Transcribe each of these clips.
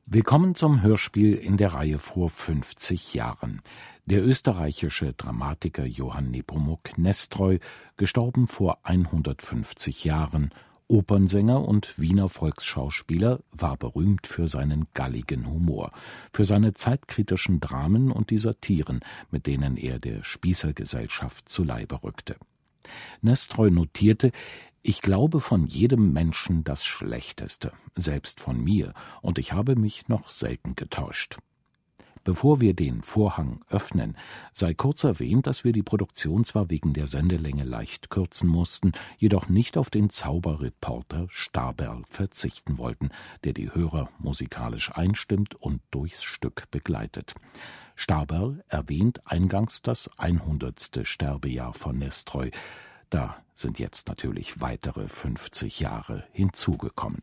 Willkommen zum Hörspiel in der Reihe vor 50 Jahren. Der österreichische Dramatiker Johann Nepomuk Nestroy, gestorben vor 150 Jahren, Opernsänger und Wiener Volksschauspieler, war berühmt für seinen galligen Humor, für seine zeitkritischen Dramen und die Satiren, mit denen er der Spießergesellschaft zu Leibe rückte. Nestroy notierte: Ich glaube von jedem Menschen das Schlechteste, selbst von mir, und ich habe mich noch selten getäuscht. Bevor wir den Vorhang öffnen, sei kurz erwähnt, dass wir die Produktion zwar wegen der Sendelänge leicht kürzen mussten, jedoch nicht auf den Zauberreporter Staberl verzichten wollten, der die Hörer musikalisch einstimmt und durchs Stück begleitet. Staberl erwähnt eingangs das 100. Sterbejahr von Nestroy. Da sind jetzt natürlich weitere 50 Jahre hinzugekommen.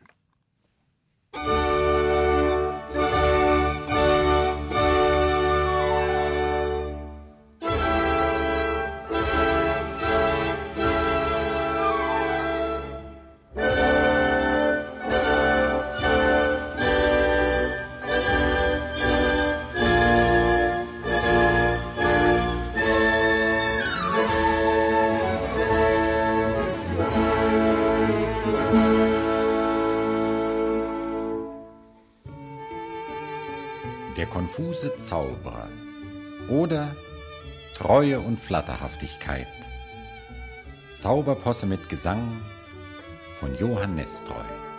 Der konfuse Zauberer oder Treue und Flatterhaftigkeit. Zauberposse mit Gesang von Johann Nestroy.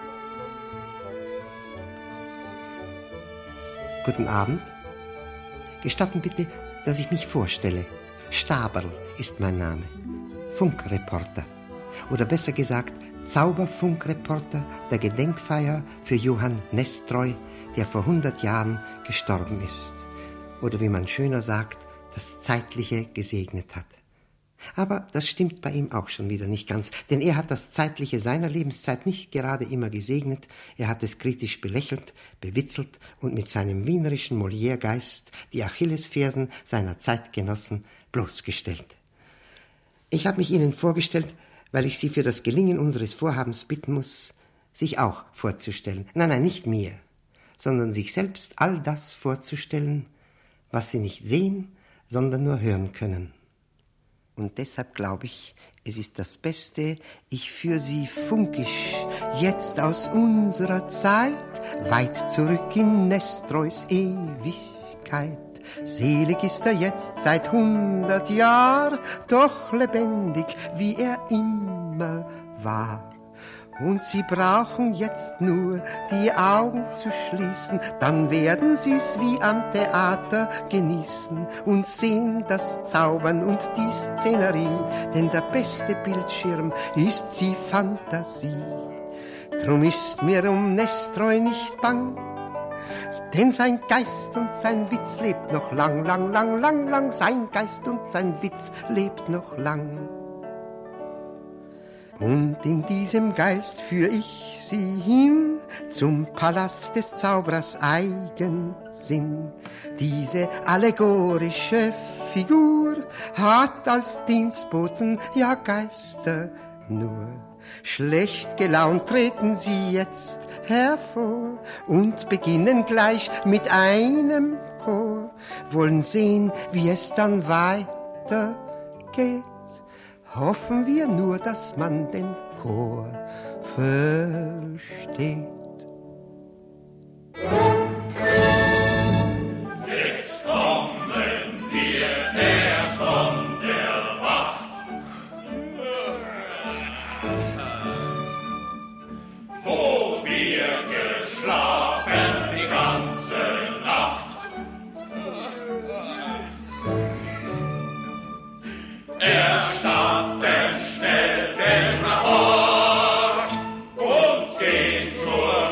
Guten Abend. Gestatten bitte, dass ich mich vorstelle. Staberl ist mein Name. Funkreporter. Oder besser gesagt, Zauberfunkreporter der Gedenkfeier für Johann Nestroy, der vor 100 Jahren gestorben ist. Oder wie man schöner sagt, das Zeitliche gesegnet hat. Aber das stimmt bei ihm auch schon wieder nicht ganz, denn er hat das Zeitliche seiner Lebenszeit nicht gerade immer gesegnet, er hat es kritisch belächelt, bewitzelt und mit seinem wienerischen Molière-Geist die Achillesfersen seiner Zeitgenossen bloßgestellt. Ich habe mich Ihnen vorgestellt, weil ich Sie für das Gelingen unseres Vorhabens bitten muss, sich auch vorzustellen. Nein, nicht mir, sondern sich selbst all das vorzustellen, was Sie nicht sehen, sondern nur hören können. Und deshalb glaube ich, es ist das Beste, ich führe Sie funkisch jetzt aus unserer Zeit, weit zurück in Nestroys Ewigkeit. Selig ist er jetzt seit 100 Jahren, doch lebendig, wie er immer war. Und Sie brauchen jetzt nur die Augen zu schließen, dann werden Sie's wie am Theater genießen und sehen das Zaubern und die Szenerie, denn der beste Bildschirm ist die Fantasie. Drum ist mir um Nestroy nicht bang, denn sein Geist und sein Witz lebt noch lang, lang, lang, lang, lang, sein Geist und sein Witz lebt noch lang. Und in diesem Geist führ ich Sie hin zum Palast des Zauberers Eigensinn. Diese allegorische Figur hat als Dienstboten ja Geister nur. Schlecht gelaunt treten sie jetzt hervor und beginnen gleich mit einem Chor. Wollen sehen, wie es dann weitergeht. Hoffen wir nur, dass man den Chor versteht. Jetzt kommen wir erst von der Wacht, wo wir geschlafen die ganze Nacht. Erstatten schnell den Rapport und gehen zur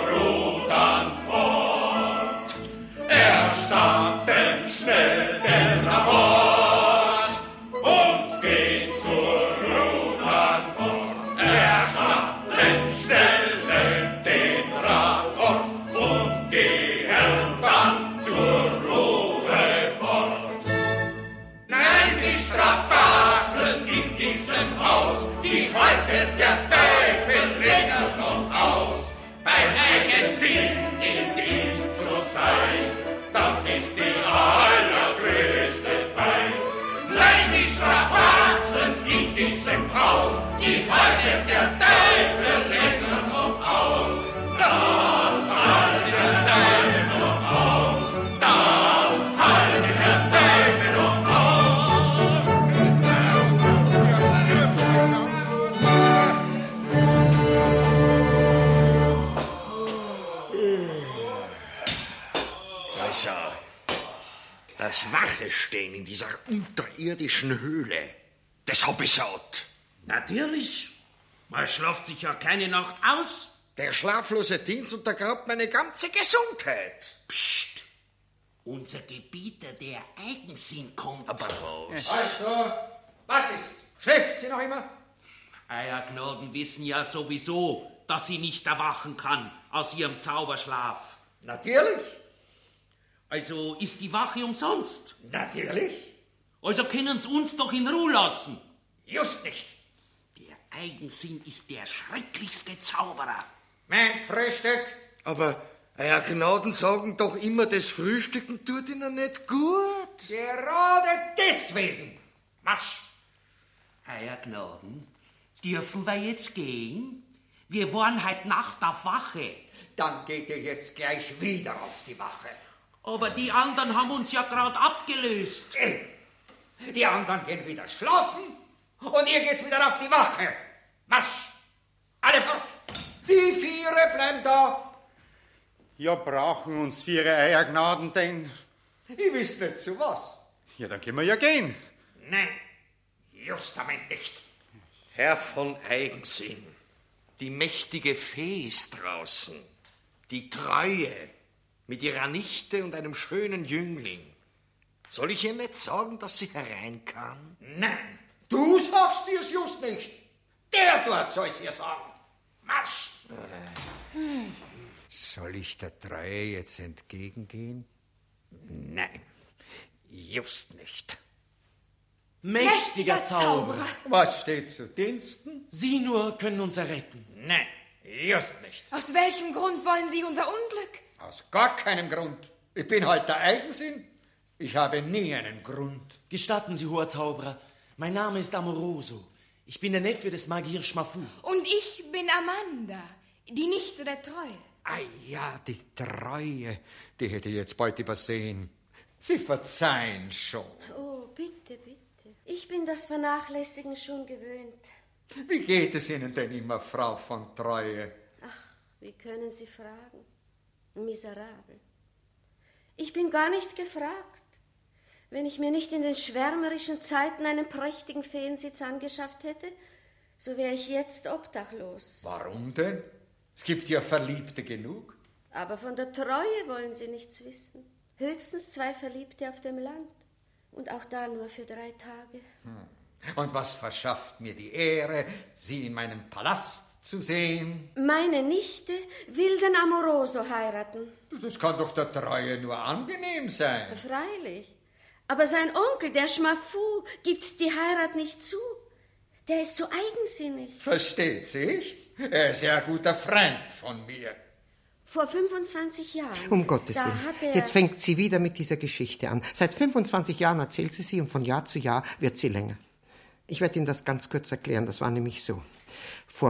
also, das Wachestehen in dieser unterirdischen Höhle, das hab ich satt. Natürlich. Man schlaft sich ja keine Nacht aus. Der schlaflose Dienst untergrabt meine ganze Gesundheit. Psst. Unser Gebieter, der Eigensinn, kommt. Aber was? Also, was ist? Schläft sie noch immer? Eiergnaden wissen ja sowieso, dass sie nicht erwachen kann aus ihrem Zauberschlaf. Natürlich. Also ist die Wache umsonst? Natürlich. Also können sie uns doch in Ruhe lassen. Just nicht. Der Eigensinn ist der schrecklichste Zauberer. Mein Frühstück. Aber Euer Gnaden sagen doch immer, das Frühstücken tut Ihnen nicht gut. Gerade deswegen. Marsch. Euer Gnaden, dürfen wir jetzt gehen? Wir waren heute Nacht auf Wache. Dann geht ihr jetzt gleich wieder auf die Wache. Aber die anderen haben uns ja gerade abgelöst. Die anderen gehen wieder schlafen und ihr geht's wieder auf die Wache. Marsch. Alle fort. Die Viere bleiben da. Ja, brauchen uns Viere, Euer Gnaden denn? Ich wisst nicht zu was. Ja, dann können wir ja gehen. Nein, justament nicht. Herr von Eigensinn, die mächtige Fee ist draußen. Die Treue mit ihrer Nichte und einem schönen Jüngling. Soll ich ihr nicht sagen, dass sie herein kann? Nein, du sagst dir's just nicht. Der dort soll's ihr sagen. Marsch! Soll ich der Treue jetzt entgegengehen? Nein, just nicht. Mächtiger Zauberer! Was steht zu Diensten? Sie nur können uns erretten. Nein, just nicht. Aus welchem Grund wollen Sie unser Unglück? Aus gar keinem Grund. Ich bin halt der Eigensinn. Ich habe nie einen Grund. Gestatten Sie, hoher Zauberer, mein Name ist Amoroso. Ich bin der Neffe des Magier Schmafu. Und ich bin Amanda, die Nichte der Treue. Ah ja, die Treue, die hätte ich jetzt bald übersehen. Sie verzeihen schon. Oh, bitte, bitte. Ich bin das Vernachlässigen schon gewöhnt. Wie geht es Ihnen denn immer, Frau von Treue? Ach, wie können Sie fragen? Miserabel. Ich bin gar nicht gefragt. Wenn ich mir nicht in den schwärmerischen Zeiten einen prächtigen Feensitz angeschafft hätte, so wäre ich jetzt obdachlos. Warum denn? Es gibt ja Verliebte genug. Aber von der Treue wollen Sie nichts wissen. Höchstens 2 Verliebte auf dem Land. Und auch da nur für 3 Tage. Und was verschafft mir die Ehre, Sie in meinem Palast zu sehen? Meine Nichte will den Amoroso heiraten. Das kann doch der Treue nur angenehm sein. Freilich. Aber sein Onkel, der Schmafu, gibt die Heirat nicht zu. Der ist so eigensinnig. Versteht sich? Er ist ja ein guter Freund von mir. Vor 25 Jahren. Um Gottes da Willen. hat er... Jetzt fängt sie wieder mit dieser Geschichte an. Seit 25 Jahren erzählt sie und von Jahr zu Jahr wird sie länger. Ich werde Ihnen das ganz kurz erklären. Das war nämlich so. Vor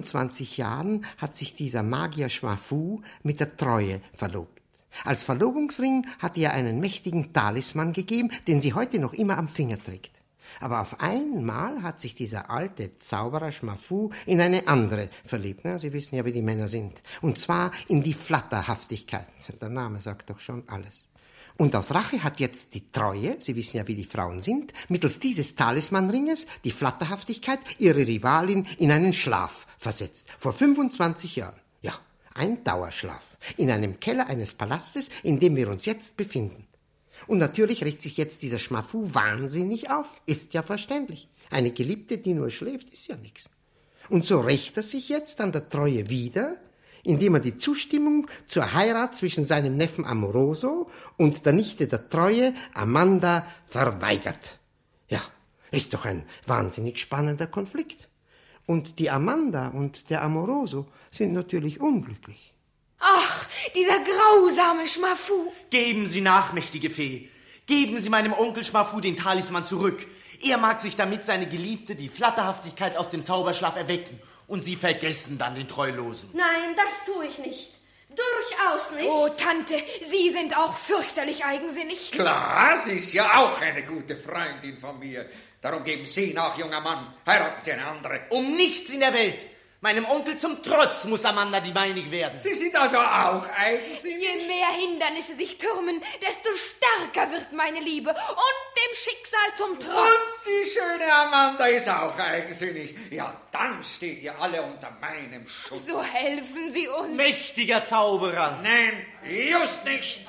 25 Jahren hat sich dieser Magier Schmafu mit der Treue verlobt. Als Verlobungsring hat ihr einen mächtigen Talisman gegeben, den sie heute noch immer am Finger trägt. Aber auf einmal hat sich dieser alte Zauberer Schmafu in eine andere verliebt. Na, Sie wissen ja, wie die Männer sind. Und zwar in die Flatterhaftigkeit. Der Name sagt doch schon alles. Und aus Rache hat jetzt die Treue, Sie wissen ja, wie die Frauen sind, mittels dieses Talismanringes, die Flatterhaftigkeit, ihre Rivalin in einen Schlaf versetzt. Vor 25 Jahren. Ja, ein Dauerschlaf. In einem Keller eines Palastes, in dem wir uns jetzt befinden. Und natürlich regt sich jetzt dieser Schmafu wahnsinnig auf. Ist ja verständlich. Eine Geliebte, die nur schläft, ist ja nichts. Und so rächt er sich jetzt an der Treue wieder, indem er die Zustimmung zur Heirat zwischen seinem Neffen Amoroso und der Nichte der Treue, Amanda, verweigert. Ja, ist doch ein wahnsinnig spannender Konflikt. Und die Amanda und der Amoroso sind natürlich unglücklich. Ach, dieser grausame Schmafu. Geben Sie nach, mächtige Fee. Geben Sie meinem Onkel Schmafu den Talisman zurück. Er mag sich damit seine Geliebte, die Flatterhaftigkeit, aus dem Zauberschlaf erwecken. Und Sie vergessen dann den Treulosen. Nein, das tue ich nicht. Durchaus nicht. Oh, Tante, Sie sind auch fürchterlich eigensinnig. Klar, sie ist ja auch eine gute Freundin von mir. Darum geben Sie nach, junger Mann. Heiraten Sie eine andere. Um nichts in der Welt. Meinem Onkel zum Trotz muss Amanda die meinige werden. Sie sind also auch eigensinnig? Je mehr Hindernisse sich türmen, desto stärker wird meine Liebe und dem Schicksal zum Trotz. Und die schöne Amanda ist auch eigensinnig. Ja, dann steht ihr alle unter meinem Schutz. So helfen Sie uns. Mächtiger Zauberer. Nein, just nicht.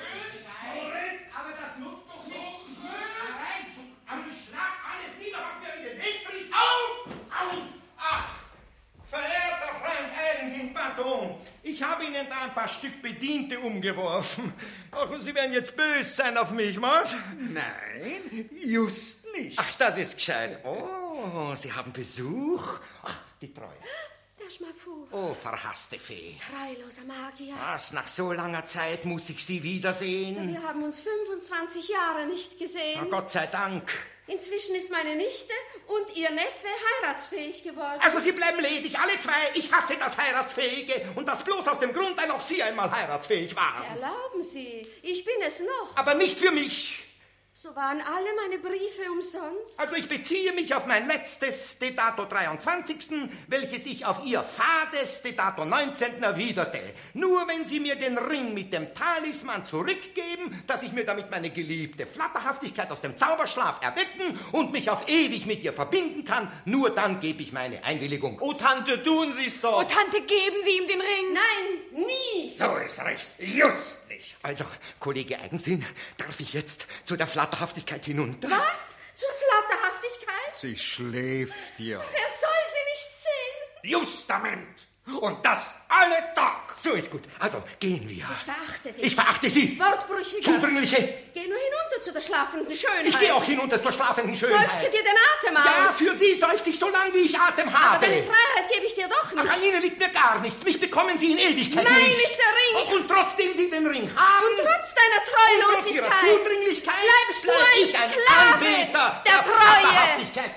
Aber das nutzt doch nicht. Aber ich schlag alles nieder, was mir in den Weg tritt. Au! Au! Ach, verehrter Freund Eigensinn, pardon. Ich habe Ihnen da ein paar Stück Bediente umgeworfen. Ach, und Sie werden jetzt böse sein auf mich, was? Nein, just nicht. Ach, das ist gescheit. Oh, Sie haben Besuch. Ach, die Treue. Der Schmafu. Oh, verhasste Fee. Treuloser Magier. Was, nach so langer Zeit muss ich Sie wiedersehen? Wir haben uns 25 Jahre nicht gesehen. Na, Gott sei Dank. Inzwischen ist meine Nichte und ihr Neffe heiratsfähig geworden. Also Sie bleiben ledig, alle zwei. Ich hasse das Heiratsfähige. Und das bloß aus dem Grund, weil auch Sie einmal heiratsfähig waren. Erlauben Sie, ich bin es noch. Aber nicht für mich. So waren alle meine Briefe umsonst. Also ich beziehe mich auf mein letztes, de dato 23., welches ich auf Ihr fades, de dato 19. erwiderte. Nur wenn Sie mir den Ring mit dem Talisman zurückgeben, dass ich mir damit meine geliebte Flatterhaftigkeit aus dem Zauberschlaf erwecken und mich auf ewig mit ihr verbinden kann, nur dann gebe ich meine Einwilligung. Oh, Tante, tun Sie's doch. Oh, Tante, geben Sie ihm den Ring. Nein, nie. So ist recht, just nicht. Also, Kollege Eigensinn, darf ich jetzt zu der Flatterhaftigkeit hinunter? Was? Zur Flatterhaftigkeit? Sie schläft ja. Wer soll sie nicht sehen? Justament. Und das alle Tag. So ist gut. Also, gehen wir. Ich verachte dich. Ich verachte Sie. Wortbrüchiger. Zudringliche. Geh nur hinunter zu der schlafenden Schönheit. Ich gehe auch hinunter zur schlafenden Schönheit. Seufze dir den Atem aus. Ja, für Sie seufze ich so lange, wie ich Atem habe. Aber deine Freiheit gebe ich dir doch nicht. Ach, an Ihnen liegt mir gar nichts. Mich bekommen Sie in Ewigkeit Mein nicht. ist der Ring. Und trotzdem Sie den Ring haben. Und trotz deiner Treulosigkeit. Und trotz Ihrer Zudringlichkeit. Bleibst du ein ich ein Sklave Anbeter der Treue. Flatterhaftigkeit.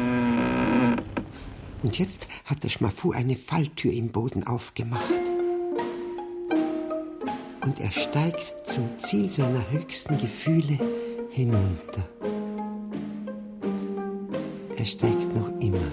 Und jetzt hat der Schmafu eine Falltür im Boden aufgemacht. Und er steigt zum Ziel seiner höchsten Gefühle hinunter. Er steigt noch immer.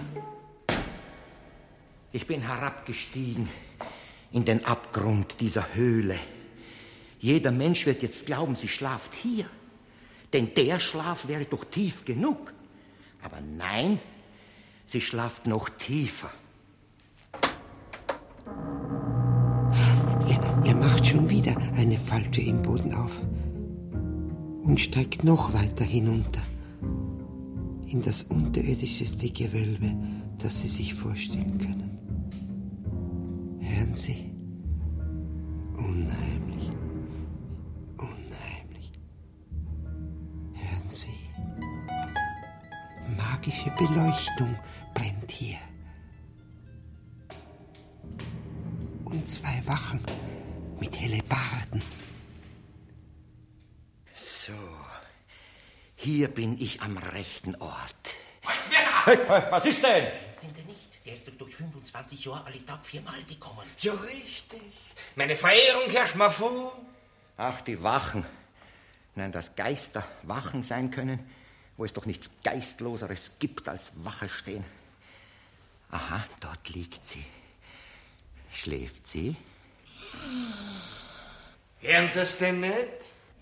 Ich bin herabgestiegen in den Abgrund dieser Höhle. Jeder Mensch wird jetzt glauben, sie schlaft hier. Denn der Schlaf wäre doch tief genug. Aber nein, sie schlaft noch tiefer. Er macht schon wieder eine Falltür im Boden auf und steigt noch weiter hinunter in das unterirdischste Gewölbe, das Sie sich vorstellen können. Hören Sie? Unheimlich, unheimlich. Hören Sie? Magische Beleuchtung brennt hier. Und 2 Wachen mit Hellebarden. So, hier bin ich am rechten Ort. Hey, was ist denn? Sind er nicht? Der ist doch durch 25 Jahre alle Tag 4-mal gekommen. Ja, richtig. Meine Verehrung, Herr Schmafu. Ach, die Wachen. Nein, dass Geister Wachen sein können, wo es doch nichts Geistloseres gibt als Wache stehen. Aha, dort liegt sie. Schläft sie? Hören Sie es denn nicht?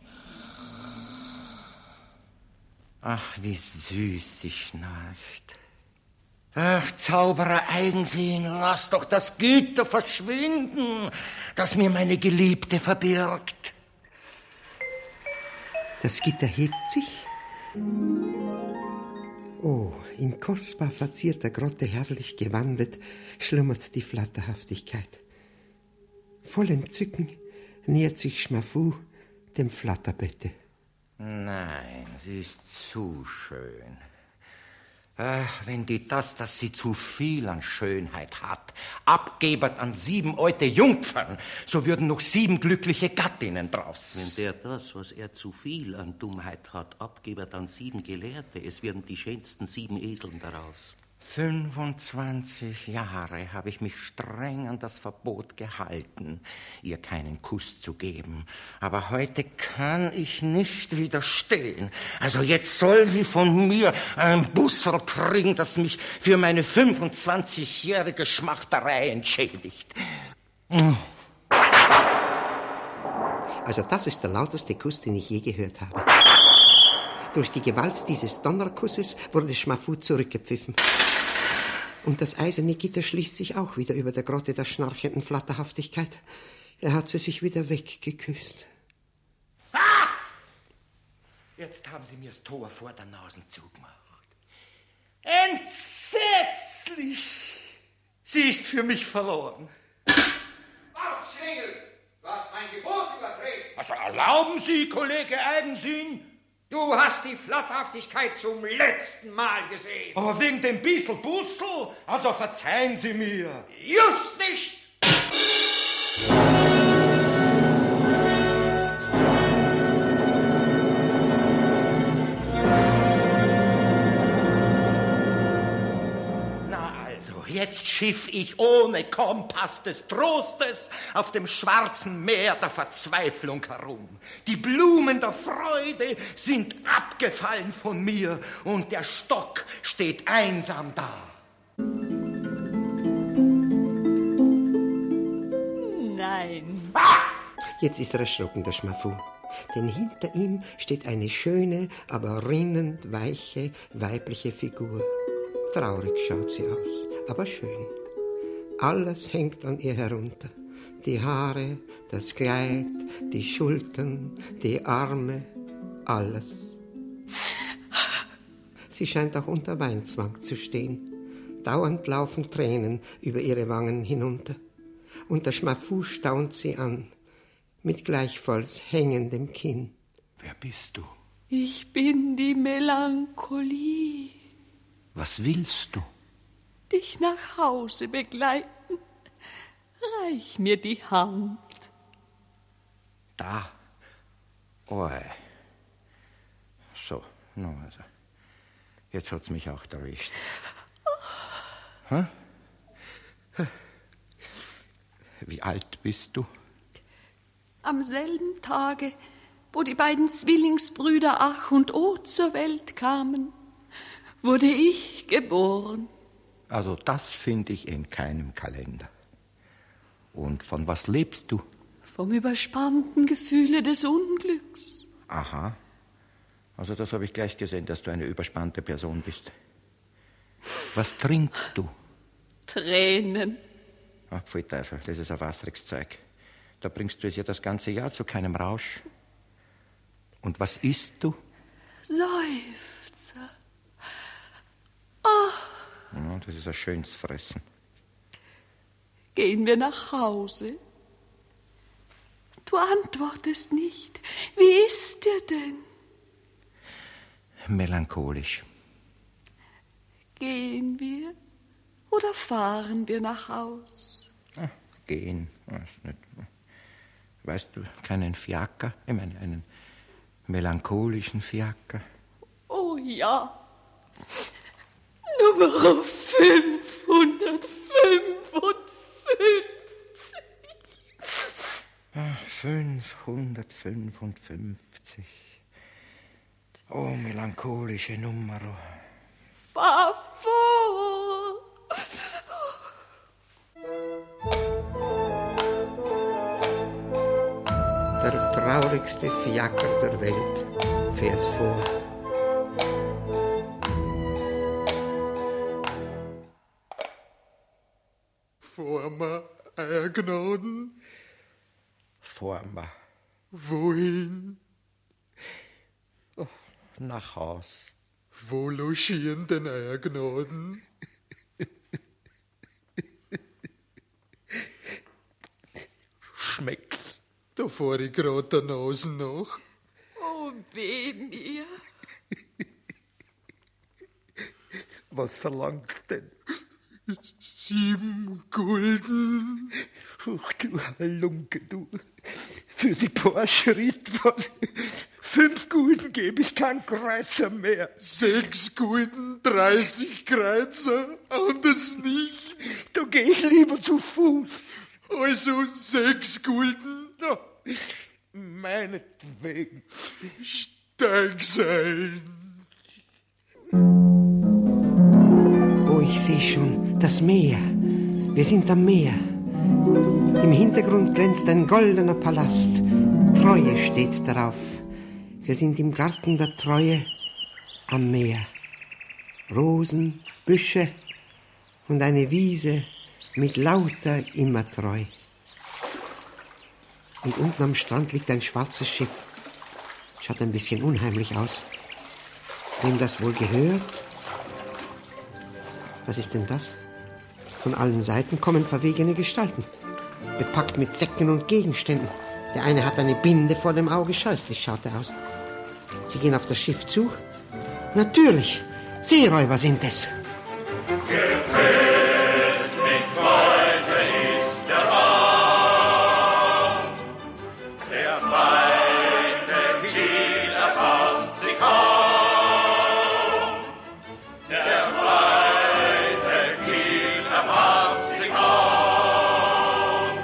Ach, wie süß sie schnarcht. Ach, Zauberer Eigensinn, lass doch das Gitter verschwinden, das mir meine Geliebte verbirgt. Das Gitter hebt sich. Oh, in kostbar verzierter Grotte herrlich gewandet schlummert die Flatterhaftigkeit. Voll Entzücken nähert sich Schmafu dem Flatterbette. Nein, sie ist zu schön. Ach, wenn die das, dass sie zu viel an Schönheit hat, abgebert an 7 alte Jungfern, so würden noch 7 glückliche Gattinnen draus. Wenn der das, was er zu viel an Dummheit hat, abgebert an 7 Gelehrte, es werden die schönsten 7 Eseln daraus. 25 Jahre habe ich mich streng an das Verbot gehalten, ihr keinen Kuss zu geben. Aber heute kann ich nicht widerstehen. Also jetzt soll sie von mir einen Busserl kriegen, das mich für meine 25-jährige Schmachterei entschädigt. Also das ist der lauteste Kuss, den ich je gehört habe. Durch die Gewalt dieses Donnerkusses wurde Schmafu zurückgepfiffen. Und das eiserne Gitter schließt sich auch wieder über der Grotte der schnarchenden Flatterhaftigkeit. Er hat sie sich wieder weggeküsst. Ah! Jetzt haben sie mir das Tor vor der Nase zugemacht. Entsetzlich! Sie ist für mich verloren. Wart, Schlingel! Du hast mein Gebot übertreten. Also erlauben Sie, Kollege Eigensinn? Du hast die Flatterhaftigkeit zum letzten Mal gesehen. Aber wegen dem bissel Bussel? Also verzeihen Sie mir. Just nicht! Jetzt schiff ich ohne Kompass des Trostes auf dem schwarzen Meer der Verzweiflung herum. Die Blumen der Freude sind abgefallen von mir und der Stock steht einsam da. Nein. Jetzt ist er erschrocken, der Schmafu. Denn hinter ihm steht eine schöne, aber rinnend weiche, weibliche Figur. Traurig schaut sie aus, aber schön. Alles hängt an ihr herunter. Die Haare, das Kleid, die Schultern, die Arme, alles. Sie scheint auch unter Weinzwang zu stehen. Dauernd laufen Tränen über ihre Wangen hinunter. Und der Schmafu staunt sie an, mit gleichfalls hängendem Kinn. Wer bist du? Ich bin die Melancholie. Was willst du? Dich nach Hause begleiten. Reich mir die Hand. Da. Oi. So, no, also. Jetzt hat's mich auch erwischt. Hm? Wie alt bist du? Am selben Tage, wo die beiden Zwillingsbrüder Ach und O zur Welt kamen, wurde ich geboren. Also das finde ich in keinem Kalender. Und von was lebst du? Vom überspannten Gefühle des Unglücks. Aha. Also das habe ich gleich gesehen, dass du eine überspannte Person bist. Was trinkst du? Tränen. Ach, pfui Teufel, das ist ein wasseriges Zeug. Da bringst du es ja das ganze Jahr zu keinem Rausch. Und was isst du? Seufzer. Oh. Ja, das ist ein schönes Fressen. Gehen wir nach Hause? Du antwortest nicht. Wie ist dir denn? Melancholisch. Gehen wir oder fahren wir nach Haus? Ach, gehen. Nicht. Weißt du, keinen Fiaker? Ich meine, einen melancholischen Fiaker. Oh ja. Nummer 555. 555. Oh, melancholische Nummer. Fahr vor. Der traurigste Fiaker der Welt fährt vor. Vormer, Euer Gnaden. Vormer. Wohin? Oh, nach Haus. Wo logieren denn Euer Gnaden? Schmeckt's? Da fahr ich grad der Nase nach. Oh, weh mir. Was verlangst denn? 7 Gulden. Ach, du Halunke, du. Für die paar Schritte 5 Gulden gebe ich kein Kreuzer mehr. 6 Gulden, 30 Kreuzer, anders nicht. Da gehe ich lieber zu Fuß. Also 6 Gulden. Ja, meinetwegen. Stark sein. Oh, ich sehe schon das Meer. Wir sind am Meer. Im Hintergrund glänzt ein goldener Palast. Treue steht darauf. Wir sind im Garten der Treue am Meer. Rosen, Büsche und eine Wiese mit lauter Immertreu. Und unten am Strand liegt ein schwarzes Schiff. Schaut ein bisschen unheimlich aus. Wem das wohl gehört? Was ist denn das? Von allen Seiten kommen verwegene Gestalten, bepackt mit Säcken und Gegenständen. Der eine hat eine Binde vor dem Auge, scheußlich schaut er aus. Sie gehen auf das Schiff zu. Natürlich, Seeräuber sind es. Gefüllt mit Beute ist der Raum. Der weite Kiel erfasst sie kaum. Der weite Kiel erfasst sie kaum.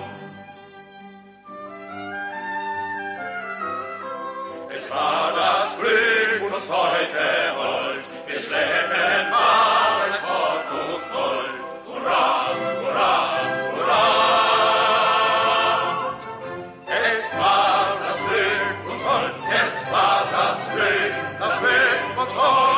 Es war das Glück, uns heute holt. Wir schleppen Waren fort und Gold. Hurra, hurra, hurra! Es war das Glück, uns holt. Es war das Glück uns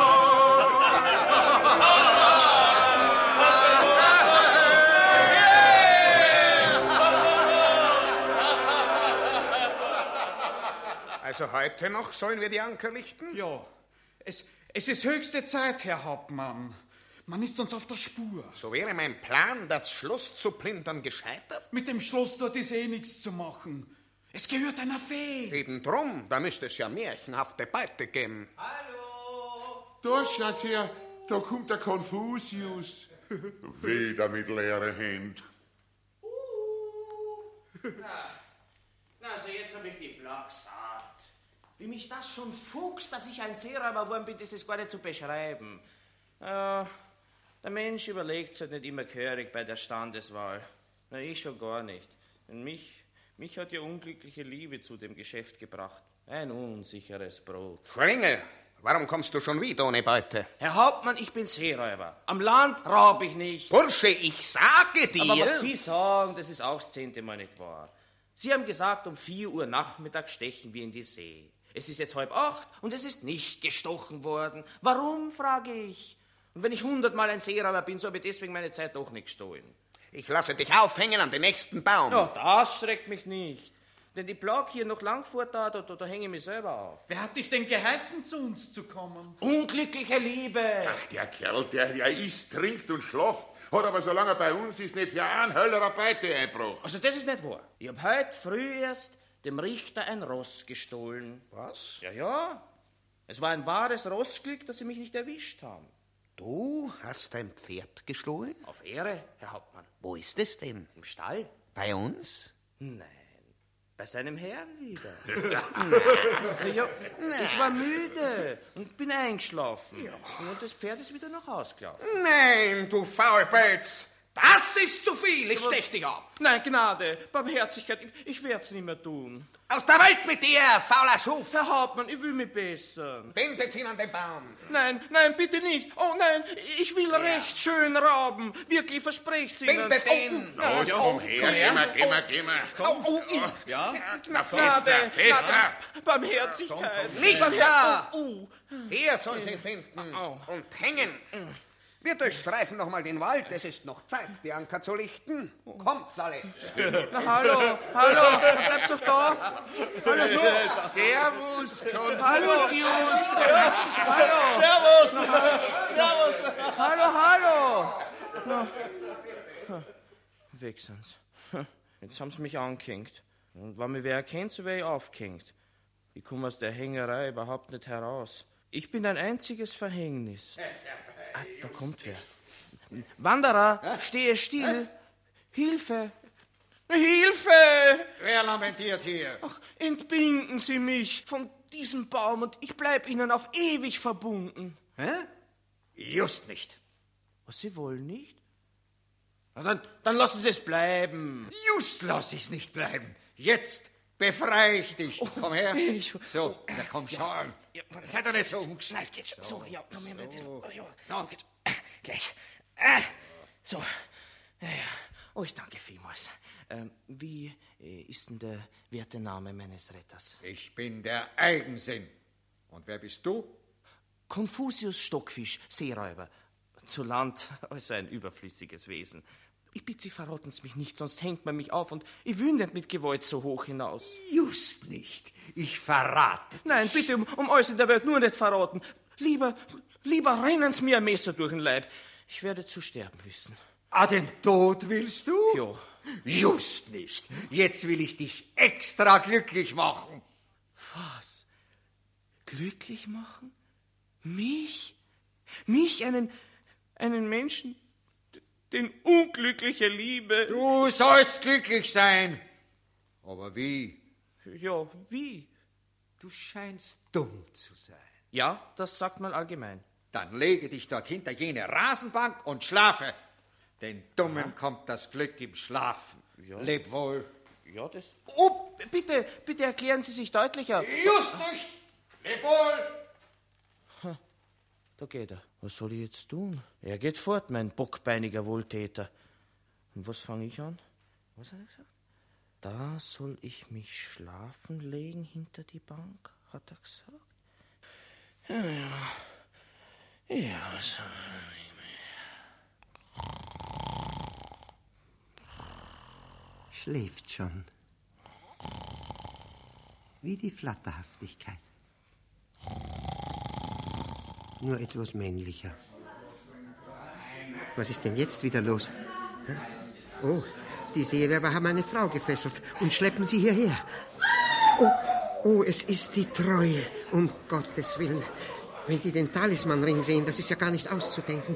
Also heute noch sollen wir die Anker lichten? Ja, es ist höchste Zeit, Herr Hauptmann. Man ist uns auf der Spur. So wäre mein Plan, das Schloss zu plündern, gescheitert? Mit dem Schloss dort ist nichts zu machen. Es gehört einer Fee. Eben drum, da müsste es ja märchenhafte Beute geben. Da, schaut her, da kommt der Konfusius. Wieder mit leeren Händen. Na, also jetzt habe ich die Plage satt. Wie mich das schon fuchst, dass ich ein Seeräuber geworden bin, das ist gar nicht zu beschreiben. Der Mensch überlegt halt nicht immer gehörig bei der Standeswahl. Na, ich schon gar nicht. Denn mich hat die unglückliche Liebe zu dem Geschäft gebracht. Ein unsicheres Brot. Schwingel, warum kommst du schon wieder ohne Beute? Herr Hauptmann, ich bin Seeräuber. Am Land raub ich nicht. Bursche, ich sage dir... Aber was Sie sagen, das ist auch das 10. Mal nicht wahr. Sie haben gesagt, um 4 Uhr Nachmittag stechen wir in die See. Es ist jetzt 7:30 und es ist nicht gestochen worden. Warum, frage ich. Und wenn ich 100-mal ein Seeräuber bin, so habe ich deswegen meine Zeit doch nicht gestohlen. Ich lasse dich aufhängen an den nächsten Baum. Ja, das schreckt mich nicht. Denn die Plage hier noch lang vor da hänge ich mich selber auf. Wer hat dich denn geheißen, zu uns zu kommen? Unglückliche Liebe. Ach, der Kerl, der isst, trinkt und schlaft, hat aber solange er bei uns ist, nicht für einen Höllerer Beute eingebracht. Also das ist nicht wahr. Ich hab heute früh erst dem Richter ein Ross gestohlen. Was? Ja. Es war ein wahres Rossglück, dass Sie mich nicht erwischt haben. Du hast ein Pferd gestohlen? Auf Ehre, Herr Hauptmann. Wo ist es denn? Im Stall. Bei uns? Nein, bei seinem Herrn wieder. Ich war müde und bin eingeschlafen. Ja. Und das Pferd ist wieder nach Hause gelaufen. Nein, du Faulpelz! Das ist zu viel, ich stech dich ab. Nein, Gnade, Barmherzigkeit, ich werd's nicht mehr tun. Aus der Welt mit dir, fauler Schuf! Herr Hauptmann, ich will mich bessern. Bindet ihn an den Baum. Nein, bitte nicht. Oh nein, ich will recht schön rauben. Wirklich, versprech's Ihnen. Bindet ihn! Los, komm her, geh mal. Ja? Fester. Barmherzigkeit. Lichter! Hier soll sie ihn finden und hängen. Wir durchstreifen noch mal den Wald, es ist noch Zeit, die Anker zu lichten. Kommt, alle. Na, hallo, bleibst doch da. Hallo, so. Servus, Konfusius. Servus. Hallo. Weg sind's. Jetzt haben sie mich angehängt. Und wenn mich wer erkennt, so wäre ich aufgehängt. Ich komme aus der Hängerei überhaupt nicht heraus. Ich bin ein einziges Verhängnis. Da kommt wer. Wanderer, stehe still. Hilfe! Hilfe! Wer lamentiert hier? Ach, entbinden Sie mich von diesem Baum und ich bleib Ihnen auf ewig verbunden. Hä? Just nicht. Was, Sie wollen nicht? Na, dann lassen Sie es bleiben. Just lass ich's nicht bleiben. Jetzt befreie ich dich. Komm her. So, na komm schon. Ja, Seid doch nicht so umgeschnallt. So, ja, komm her. No. Gleich. So. Ja. Oh, ich danke vielmals. Wie ist denn der werte Name meines Retters? Ich bin der Eigensinn. Und wer bist du? Konfusius Stockfisch, Seeräuber. Zu Land, also ein überflüssiges Wesen. Ich bitte Sie, verraten Sie mich nicht, sonst hängt man mich auf und ich will nicht mit Gewalt so hoch hinaus. Just nicht. Ich verrate. Nein, bitte, um alles in der Welt nur nicht verraten. Lieber rennen Sie mir ein Messer durch den Leib. Ich werde zu sterben wissen. Ah, den Tod willst du? Ja. Just nicht. Jetzt will ich dich extra glücklich machen. Was? Glücklich machen? Mich? Mich, einen Menschen, den unglückliche Liebe. Du sollst glücklich sein. Aber wie? Ja, wie? Du scheinst dumm zu sein. Ja, das sagt man allgemein. Dann lege dich dort hinter jene Rasenbank und schlafe. Den Dummen kommt das Glück im Schlafen. Ja. Leb wohl. Ja, das... Oh, bitte erklären Sie sich deutlicher. Just nicht. Leb wohl. Da geht er. Was soll ich jetzt tun? Er geht fort, mein bockbeiniger Wohltäter. Und was fange ich an? Was hat er gesagt? Da soll ich mich schlafen legen hinter die Bank, hat er gesagt. Ja, so. Schläft schon. Wie die Flatterhaftigkeit. Nur etwas männlicher. Was ist denn jetzt wieder los? Oh, die Seeräuber haben eine Frau gefesselt und schleppen sie hierher. Oh, es ist die Treue, um Gottes Willen. Wenn die den Talismanring sehen, das ist ja gar nicht auszudenken.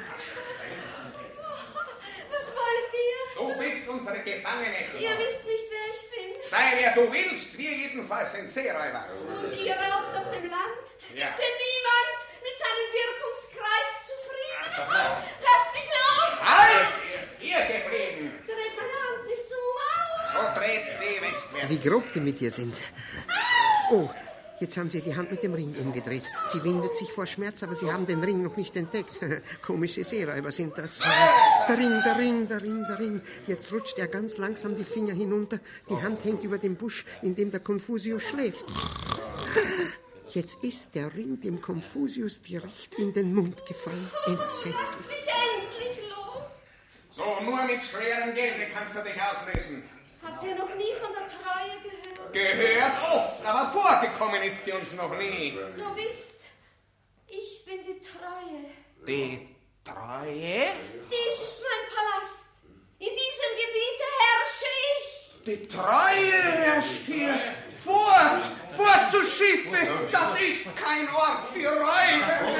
Was wollt ihr? Du bist unsere Gefangene. Ihr wisst nicht, wer ich bin. Sei wer du willst, wir jedenfalls sind Seeräuber. Und ihr raubt auf dem Land? Ja. Ist denn niemand mit seinem Wirkungskreis zufrieden? Lasst mich los! Halt! Hier geblieben! Dreht meine Hand nicht so um. So dreht sie westwärts. Wie grob die mit dir sind. Oh, jetzt haben sie die Hand mit dem Ring umgedreht. Sie windet sich vor Schmerz, aber sie haben den Ring noch nicht entdeckt. Komische Seeräuber sind das. Der Ring. Jetzt rutscht er ganz langsam die Finger hinunter. Die Hand hängt über dem Busch, in dem der Konfusius schläft. Jetzt ist der Ring dem Konfusius direkt in den Mund gefallen. Entsetzlich. Lasst mich endlich los! So, nur mit schwerem Gelde kannst du dich auslösen. Habt ihr noch nie von der Treue gehört? Gehört oft, aber vorgekommen ist sie uns noch nie. So wisst, ich bin die Treue. Die Treue? Dies ist mein Palast. In diesem Gebiete herrsche ich. Die Treue herrscht hier. Fort zu Schiffe. Das ist kein Ort für Räuber.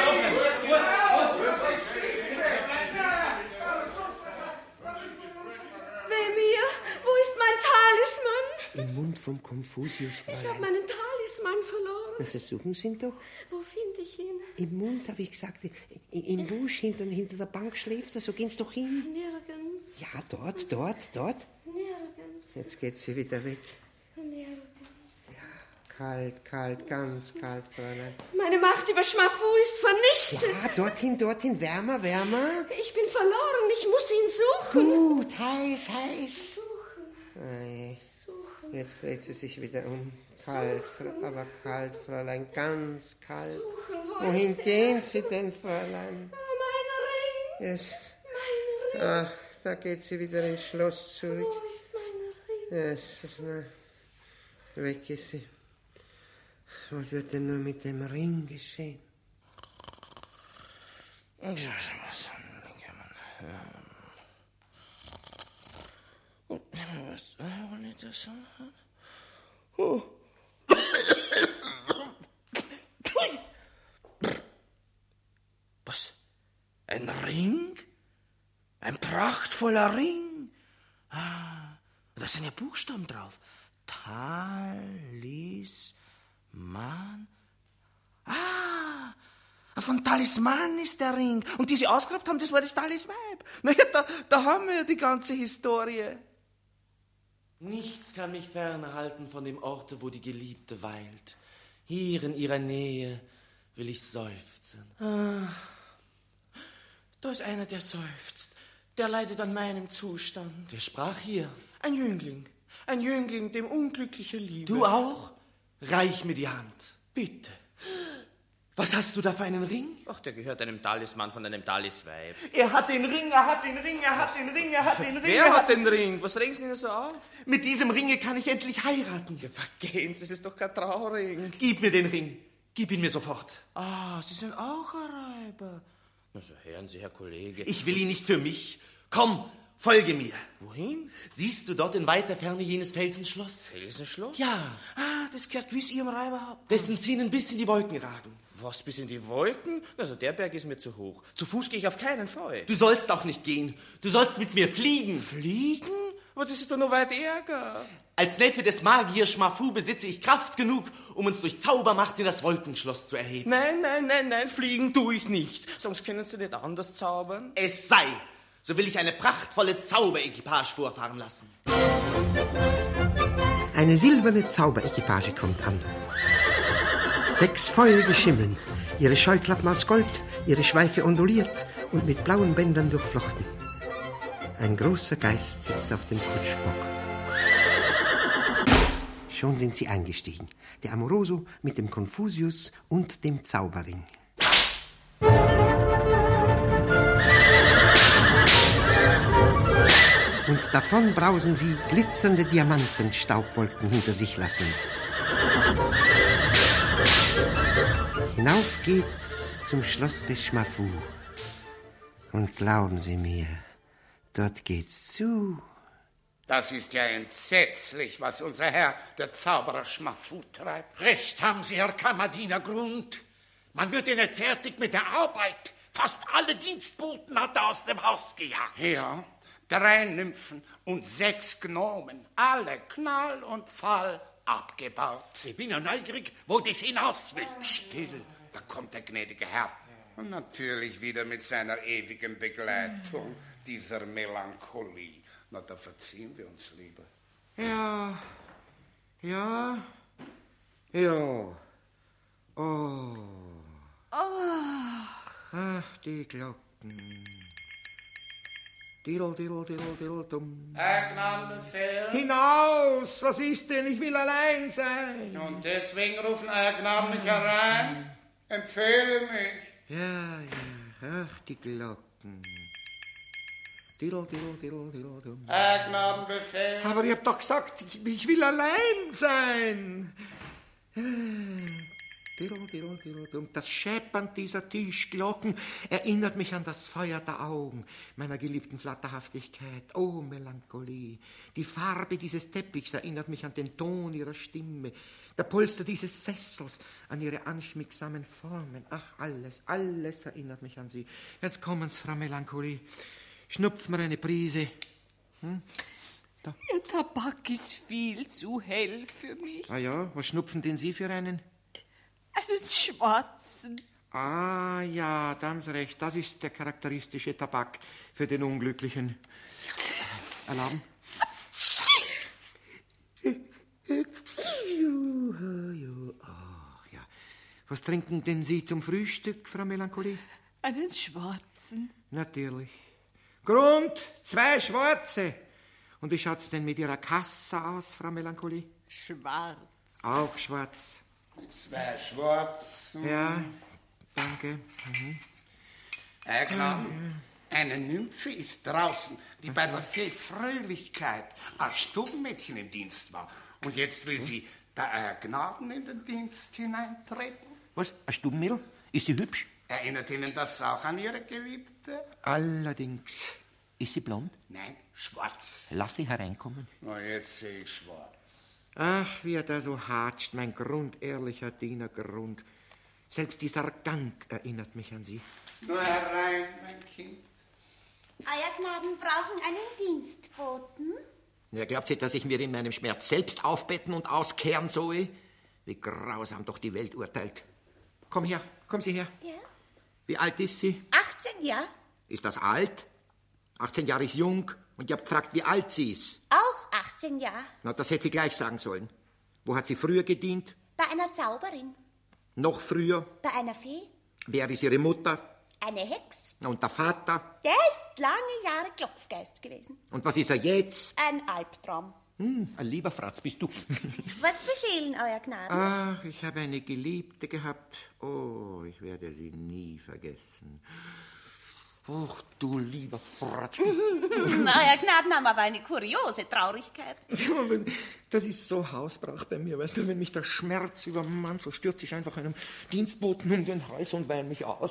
Wo ist mein Talisman? Im Mund vom Konfusius, Fräulein. Ich habe meinen Talisman verloren. Na, suchen Sie ihn doch. Wo finde ich ihn? Im Mund, habe ich gesagt. Im Busch, hinter der Bank schläft er. So gehen's doch hin. Nirgends. Ja, dort. Nirgends. Jetzt geht sie wieder weg. Nirgends. Kalt, ganz kalt, Fräulein. Meine Macht über Schmafu ist vernichtet. Ja, dorthin, wärmer. Ich bin verloren, ich muss ihn suchen. Gut, heiß. Suchen. Jetzt dreht sie sich wieder um. Kalt, Fräulein, ganz kalt. Wohin gehen Sie denn, Fräulein? Mein Ring. Yes. Ach, da geht sie wieder ins Schloss zurück. Wo ist mein Ring? Jesus, weg ist sie. Was wird denn nur mit dem Ring geschehen? Was? Ein Ring? Ein prachtvoller Ring? Da sind ja Buchstaben drauf. Talisman. Mann? Von Talisman ist der Ring. Und die sie ausgegraben haben, das war das Talisweib. Naja, da haben wir ja die ganze Historie. Nichts kann mich fernhalten von dem Orte, wo die Geliebte weilt. Hier in ihrer Nähe will ich seufzen. Da ist einer, der seufzt. Der leidet an meinem Zustand. Wer sprach hier? Ein Jüngling, dem unglückliche Liebe. Du auch? Reich mir die Hand. Bitte. Was hast du da für einen Ring? Ach, der gehört einem Talisman von einem Talisweib. Er hat den Ring. Wer hat den Ring? Was regen Sie denn so auf? Mit diesem Ringe kann ich endlich heiraten. Ja, gehen Sie, es ist doch kein Trauring. Gib mir den Ring. Gib ihn mir sofort. Sie sind auch ein Räuber. Na so, hören Sie, Herr Kollege. Ich will ihn nicht für mich. Komm, folge mir. Wohin? Siehst du dort in weiter Ferne jenes Felsenschloss? Felsenschloss? Ja. Das gehört gewiss Ihrem Räuberhaupt. Dessen Zinnen bis in die Wolken ragen. Was, bis in die Wolken? Also der Berg ist mir zu hoch. Zu Fuß gehe ich auf keinen Fall. Du sollst auch nicht gehen. Du sollst mit mir fliegen. Fliegen? Aber das ist doch noch weit ärger. Als Neffe des Magiers Schmafu besitze ich Kraft genug, um uns durch Zaubermacht in das Wolkenschloss zu erheben. Nein, fliegen tue ich nicht. Sonst können Sie nicht anders zaubern. Es sei. So will ich eine prachtvolle Zauberequipage vorfahren lassen. Eine silberne Zauberequipage kommt an. 6 feurige Schimmeln, ihre Scheuklappen aus Gold, ihre Schweife onduliert und mit blauen Bändern durchflochten. Ein großer Geist sitzt auf dem Kutschbock. Schon sind sie eingestiegen. Der Amoroso mit dem Konfusius und dem Zauberring. Und davon brausen sie glitzernde Diamantenstaubwolken hinter sich lassend. Hinauf geht's zum Schloss des Schmafu. Und glauben Sie mir, dort geht's zu. Das ist ja entsetzlich, was unser Herr, der Zauberer Schmafu, treibt. Recht haben Sie, Herr Kammerdiener Grund. Man wird ja nicht fertig mit der Arbeit. Fast alle Dienstboten hat er aus dem Haus gejagt. Ja, 3 Nymphen und 6 Gnomen, alle Knall und Fall abgebaut. Ich bin ja neugierig, wo das hinaus will. Still, da kommt der gnädige Herr. Und natürlich wieder mit seiner ewigen Begleitung, dieser Melancholie. Na, da verziehen wir uns lieber. Ja. Oh. Ach, die Glocken. Diddle-diddle-diddle-diddle-dumm. Herr Gnadenbefehl. Hinaus! Was ist denn? Ich will allein sein. Und deswegen rufen Herr Gnaden mich herein. Empfehle mich. Ja. Ach, die Glocken. Diddle-diddle-diddle-diddle-dumm. Herr Gnadenbefehl. Aber ich hab doch gesagt, ich will allein sein. Das Scheppern dieser Tischglocken erinnert mich an das Feuer der Augen meiner geliebten Flatterhaftigkeit. Oh, Melancholie. Die Farbe dieses Teppichs erinnert mich an den Ton ihrer Stimme. Der Polster dieses Sessels an ihre anschmiegsamen Formen. Ach, alles erinnert mich an sie. Jetzt kommen's, Frau Melancholie. Schnupf mir eine Prise. Da. Der Tabak ist viel zu hell für mich. Ah ja, was schnupfen denn Sie für einen? Einen schwarzen. Ah ja, da haben Sie recht. Das ist der charakteristische Tabak für den Unglücklichen. Erlauben? Ach ja. Was trinken denn Sie zum Frühstück, Frau Melancholie? Einen schwarzen. Natürlich. Grund, 2 schwarze. Und wie schaut's denn mit Ihrer Kasse aus, Frau Melancholie? Schwarz. Auch schwarz. Mit 2 schwarzen. Ja, danke. Herr Gnaden, eine Nymphe ist draußen, die bei der Fee Fröhlichkeit als Stubenmädchen im Dienst war. Und jetzt will sie bei Herr Gnaden in den Dienst hineintreten. Was, ein Stubenmädel? Ist sie hübsch? Erinnert Ihnen das auch an Ihre Geliebte? Allerdings. Ist sie blond? Nein, schwarz. Lass sie hereinkommen. Na, jetzt sehe ich schwarz. Ach, wie er da so hatscht, mein grundehrlicher Diener Grund. Selbst dieser Gang erinnert mich an Sie. Nur herein, mein Kind. Eiergnaden brauchen einen Dienstboten. Ja, glaubt sie, dass ich mir in meinem Schmerz selbst aufbetten und auskehren soll? Wie grausam doch die Welt urteilt. Komm her, kommen Sie her. Ja? Wie alt ist sie? 18, ja? Ist das alt? 18 Jahre ist jung. Und ihr habt gefragt, wie alt sie ist. Auch 18, ja. Na, das hätte sie gleich sagen sollen. Wo hat sie früher gedient? Bei einer Zauberin. Noch früher? Bei einer Fee. Wer ist ihre Mutter? Eine Hex. Und der Vater? Der ist lange Jahre Klopfgeist gewesen. Und was ist er jetzt? Ein Albtraum. Ein lieber Fratz bist du. Was befehlen, Euer Gnaden? Ach, ich habe eine Geliebte gehabt. Oh, ich werde sie nie vergessen. Ach, du lieber Fratz. Euer Gnaden haben aber eine kuriose Traurigkeit. Das ist so Hausbrauch bei mir, weißt du, wenn mich der Schmerz übermannt, so stürze ich einfach einem Dienstboten um den Hals und weine mich aus.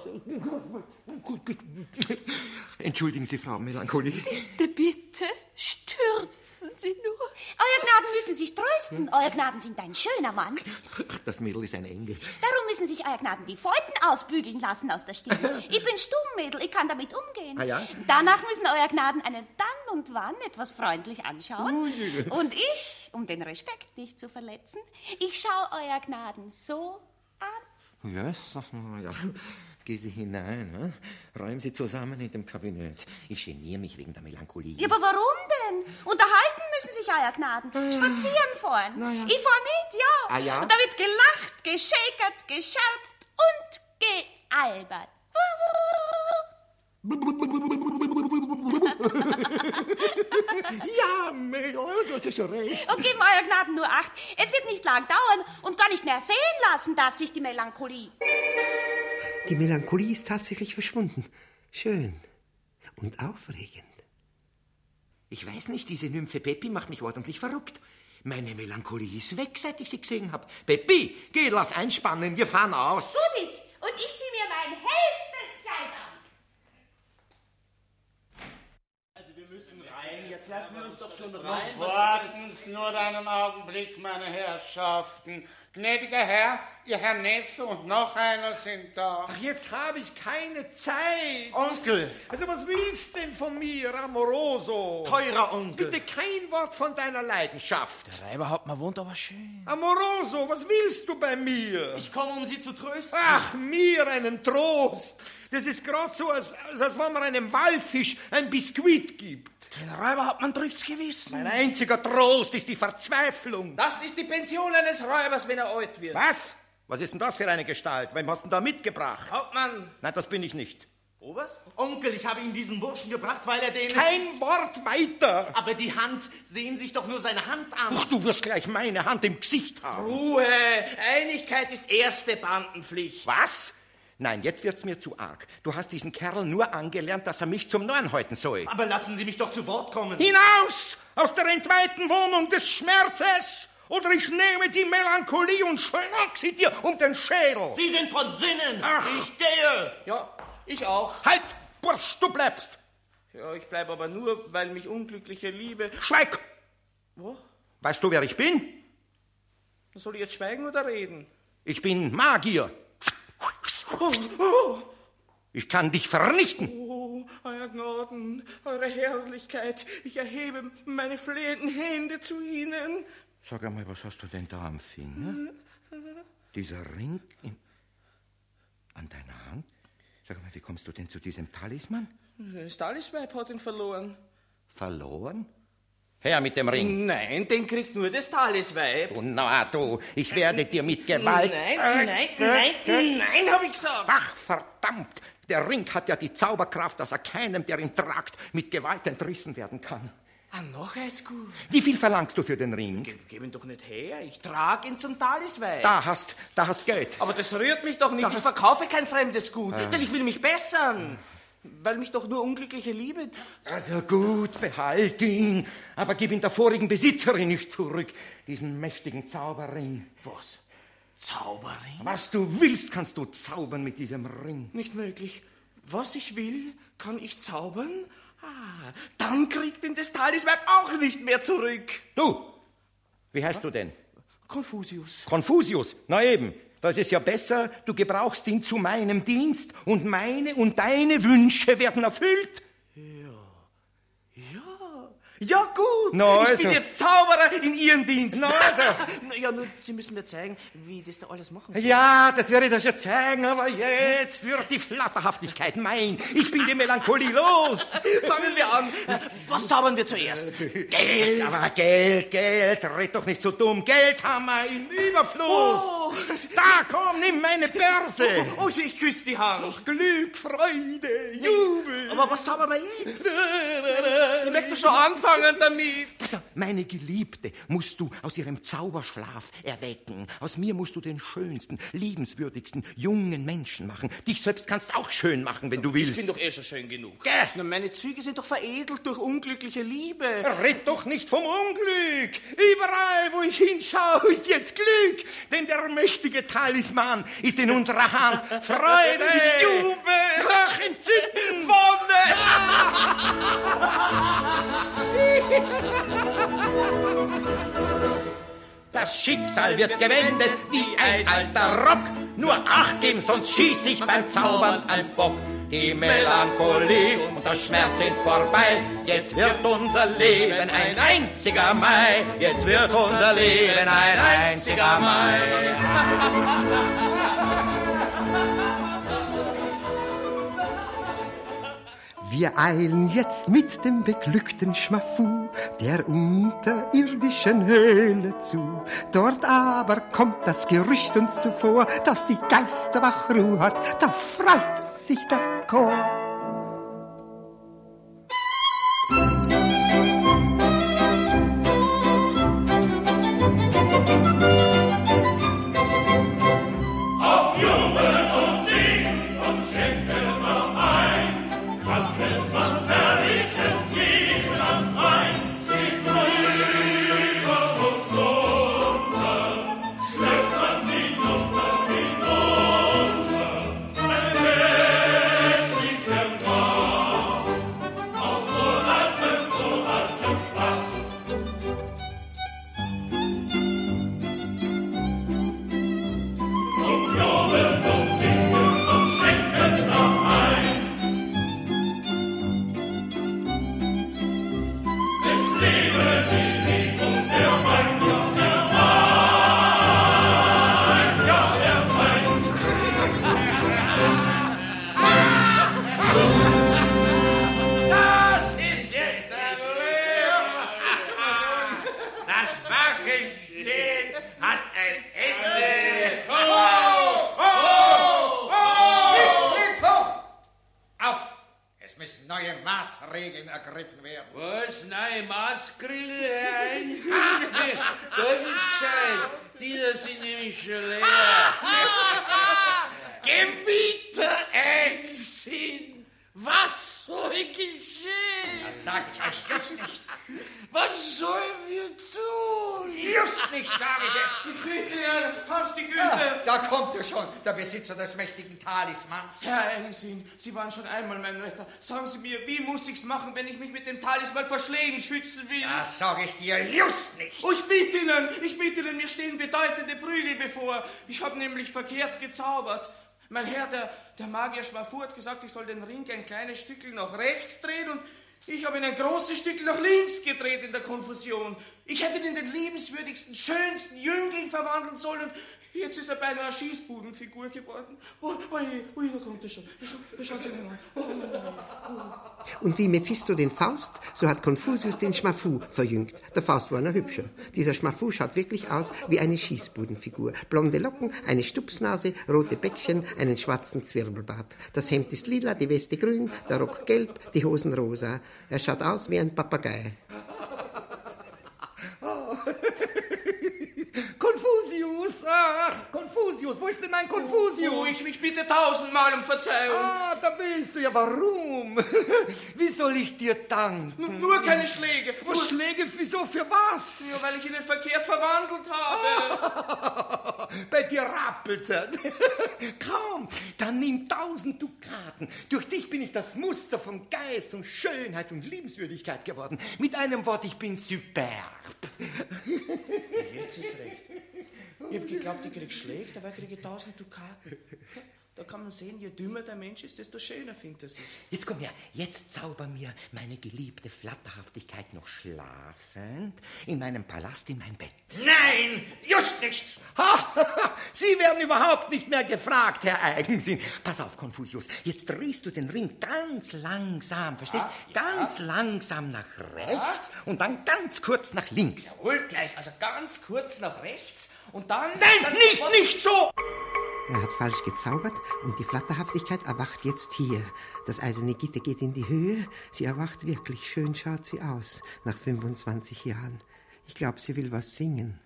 Entschuldigen Sie, Frau Melancholie. Bitte, bitte, stürzen Sie nur. Euer Gnaden müssen sich trösten. Euer Gnaden sind ein schöner Mann. Ach, das Mädel ist ein Engel. Darum müssen sich Euer Gnaden die Feuten ausbügeln lassen aus der Stimme. Ich bin Stummmädel, ich kann damit umgehen. Ah, ja? Danach müssen Euer Gnaden einen dann und wann etwas freundlich anschauen. Und ich, um den Respekt nicht zu verletzen, ich schaue Euer Gnaden so an. Yes, ja. Geh Sie hinein, ne? Räumen Sie zusammen in dem Kabinett. Ich geniere mich wegen der Melancholie. Ja, aber warum denn? Unterhalten müssen sich Euer Gnaden. Spazieren fahren. Ja. Ich fahr mit, ja. Ah, ja? Und da wird gelacht, geschäkert, gescherzt und gealbert. Ja, Mädel, du hast ja schon recht. Und geben Euer Gnaden nur Acht. Es wird nicht lang dauern und gar nicht mehr sehen lassen darf sich die Melancholie. Die Melancholie ist tatsächlich verschwunden. Schön und aufregend. Ich weiß nicht, diese Nymphe Peppi macht mich ordentlich verrückt. Meine Melancholie ist weg, seit ich sie gesehen habe. Peppi, geh, lass einspannen, wir fahren aus. Tut es. Und ich ziehe mir mein hellstes Kleid an. Also wir müssen rein. Jetzt lassen wir uns doch schon rein. Warten Sie nur einen Augenblick, meine Herrschaften. Gnädiger Herr, Ihr Herr Neffe und noch einer sind da. Ach, jetzt habe ich keine Zeit. Onkel. Also was willst denn von mir, Amoroso? Teurer Onkel. Bitte kein Wort von deiner Leidenschaft. Der Reiberhauptmann wohnt aber schön. Amoroso, was willst du bei mir? Ich komme, um Sie zu trösten. Ach, mir einen Trost. Das ist gerade so, als wenn man einem Walfisch ein Biskuit gibt. Den Räuberhauptmann drückt's Gewissen. Mein einziger Trost ist die Verzweiflung. Das ist die Pension eines Räubers, wenn er alt wird. Was? Was ist denn das für eine Gestalt? Wem hast du denn da mitgebracht? Hauptmann. Nein, das bin ich nicht. Oberst? Onkel, ich habe ihm diesen Burschen gebracht, weil er den... Kein Wort weiter! Aber die Hand, sehen sich doch nur seine Hand an. Ach, du wirst gleich meine Hand im Gesicht haben. Ruhe! Einigkeit ist erste Bandenpflicht. Was? Nein, jetzt wird's mir zu arg. Du hast diesen Kerl nur angelernt, dass er mich zum Narren halten soll. Aber lassen Sie mich doch zu Wort kommen. Hinaus aus der entweihten Wohnung des Schmerzes! Oder ich nehme die Melancholie und schlag sie dir um den Schädel. Sie sind von Sinnen. Ach. Ich gehe. Ja, ich auch. Halt, Bursch, du bleibst. Ja, ich bleib aber nur, weil mich unglückliche Liebe... Schweig! Wo? Weißt du, wer ich bin? Soll ich jetzt schweigen oder reden? Ich bin Magier. Ich kann dich vernichten. Oh, Euer Gnaden, Eure Herrlichkeit, ich erhebe meine flehenden Hände zu Ihnen. Sag einmal, was hast du denn da am Finger? Dieser Ring an deiner Hand? Sag mal, wie kommst du denn zu diesem Talisman? Das Talisweib hat ihn verloren. Verloren? Her mit dem Ring. Nein, den kriegt nur das Talisweib. Du, na du, ich werde dir mit Gewalt... Nein, hab ich gesagt. Ach, verdammt, der Ring hat ja die Zauberkraft, dass er keinem, der ihn tragt, mit Gewalt entrissen werden kann. Ah, noch ist gut. Wie viel verlangst du für den Ring? Gib ihn doch nicht her, ich trage ihn zum Talisweib. Da hast Geld. Aber das rührt mich doch nicht, ich verkaufe kein fremdes Gut, denn ich will mich bessern. Weil mich doch nur unglückliche Liebe... Also gut, behalt ihn, aber gib ihn der vorigen Besitzerin nicht zurück, diesen mächtigen Zauberring. Was? Zauberring? Was du willst, kannst du zaubern mit diesem Ring. Nicht möglich. Was ich will, kann ich zaubern? Dann kriegt ihn das Talisweib auch nicht mehr zurück. Du, wie heißt du denn? Konfusius. Konfusius, na eben. Da ist es ja besser, du gebrauchst ihn zu meinem Dienst und meine und deine Wünsche werden erfüllt. Ja, Ja, gut. Na, Ich also. bin jetzt Zauberer in Ihrem Dienst. Na, also. Ja, nur, Sie müssen mir zeigen, wie das da alles machen soll. Ja, das werde ich dir schon zeigen, aber jetzt wird die Flatterhaftigkeit mein. Ich bin die Melancholie los. Fangen wir an. Was zaubern wir zuerst? Geld. Aber Geld. Red doch nicht so dumm. Geld haben wir im Überfluss. Oh. Da, komm, nimm meine Börse. Oh, ich küsse die Hand. Glück, Freude, Jubel. Aber was zaubern wir jetzt? Ich möchte schon anfangen damit. Also, meine Geliebte musst du aus ihrem Zauberschlaf erwecken. Aus mir musst du den schönsten, liebenswürdigsten, jungen Menschen machen. Dich selbst kannst auch schön machen, wenn du willst. Ich bin doch eh schon schön genug. Gell? Na, meine Züge sind doch veredelt durch unglückliche Liebe. Red doch nicht vom Unglück. Überall, wo ich hinschaue, ist jetzt Glück. Denn der mächtige Talisman ist in unserer Hand. Freude, Jubel, Ach, Entzücken, Wonne. Das Schicksal wird gewendet wie ein alter Rock. Nur Acht geben, sonst schieß ich beim Zaubern ein Bock. Die Melancholie und der Schmerz sind vorbei. Jetzt wird unser Leben ein einziger Mai. Jetzt wird unser Leben ein einziger Mai. Wir eilen jetzt mit dem beglückten Schmafu der unterirdischen Höhle zu. Dort aber kommt das Gerücht uns zuvor, dass die Geisterwach Ruhe hat, da freut sich der Chor. Auf Jubel und singt und schenkt noch ein, kann es was Herrliches geben als Wein. Singt drüber und drunter, schläft man hinunter, ein göttlicher Fass, aus uraltem Fass. Und jubeln und singen und schenken noch ein. Es lebe die Lieb und der Wein, ja der Wein. Das ist jetzt ein Leben. Das wache Stehen hat ein Ende. Auf! Es müssen neue Maßregeln ergriffen werden. Was? Nein, Maßgrill, Herr Einsicht? Das ist gescheit. Die da sind nämlich schon leer. Gebiete Engsin, was soll geschehen? Das sag ich euch just nicht. Was sollen wir tun? Just nicht, sag ich es. Ich bitte, Herr, hab's die Güte. Da kommt er schon, der Besitzer des mächtigen Talismans. Herr Engsin, Sie waren schon einmal mein Retter. Sagen Sie mir, wie muss ich's machen, wenn ich mich mit dem Talisman vor Schlägen schützen will? Das sag ich dir just nicht. Oh, ich bitte Ihnen, mir stehen bedeutende Prügel bevor. Ich habe nämlich verkehrt gezaubert. Mein Herr, der Magier Schmafu hat gesagt, ich soll den Ring ein kleines Stückel nach rechts drehen und ich habe ihn ein großes Stückel nach links gedreht in der Konfusion. Ich hätte ihn in den liebenswürdigsten, schönsten Jüngling verwandeln sollen und jetzt ist er beinahe eine Schießbudenfigur geworden. Oh, da kommt er schon. Schauen Sie ihn an. Und wie Mephisto den Faust, so hat Konfusius den Schmafu verjüngt. Der Faust war noch hübscher. Dieser Schmafu schaut wirklich aus wie eine Schießbudenfigur. Blonde Locken, eine Stupsnase, rote Bäckchen, einen schwarzen Zwirbelbart. Das Hemd ist lila, die Weste grün, der Rock gelb, die Hosen rosa. Er schaut aus wie ein Papagei. Konfusius! Ach, Konfusius! Wo ist denn mein Konfusius? Oh, ich bitte 1000-mal um Verzeihung. Ah, da bist du ja. Warum? Wie soll ich dir danken? Nur keine Schläge. Schläge? Wieso? Für was? Ja, weil ich ihn verkehrt verwandelt habe. Bei dir rappelt es. Komm, dann nimm 1000 Dukaten. Durch dich bin ich das Muster von Geist und Schönheit und Liebenswürdigkeit geworden. Mit einem Wort, ich bin superb. Jetzt ist recht. Ich hab geglaubt, ich krieg Schläge, dabei kriege ich 1000 Dukaten. Da kann man sehen, je dümmer der Mensch ist, desto schöner findet er sich. Jetzt komm her, jetzt zauber mir meine geliebte Flatterhaftigkeit noch schlafend in meinem Palast in mein Bett. Nein, just nicht. Sie werden überhaupt nicht mehr gefragt, Herr Eigensinn. Pass auf, Konfuzius, jetzt drehst du den Ring ganz langsam, verstehst? Ganz langsam nach rechts und dann ganz kurz nach links. Jawohl, gleich, also ganz kurz nach rechts und dann... Nein, nicht so! Er hat falsch gezaubert und die Flatterhaftigkeit erwacht jetzt hier. Das eiserne Gitter geht in die Höhe. Sie erwacht wirklich. Schön schaut sie aus nach 25 Jahren. Ich glaube, sie will was singen.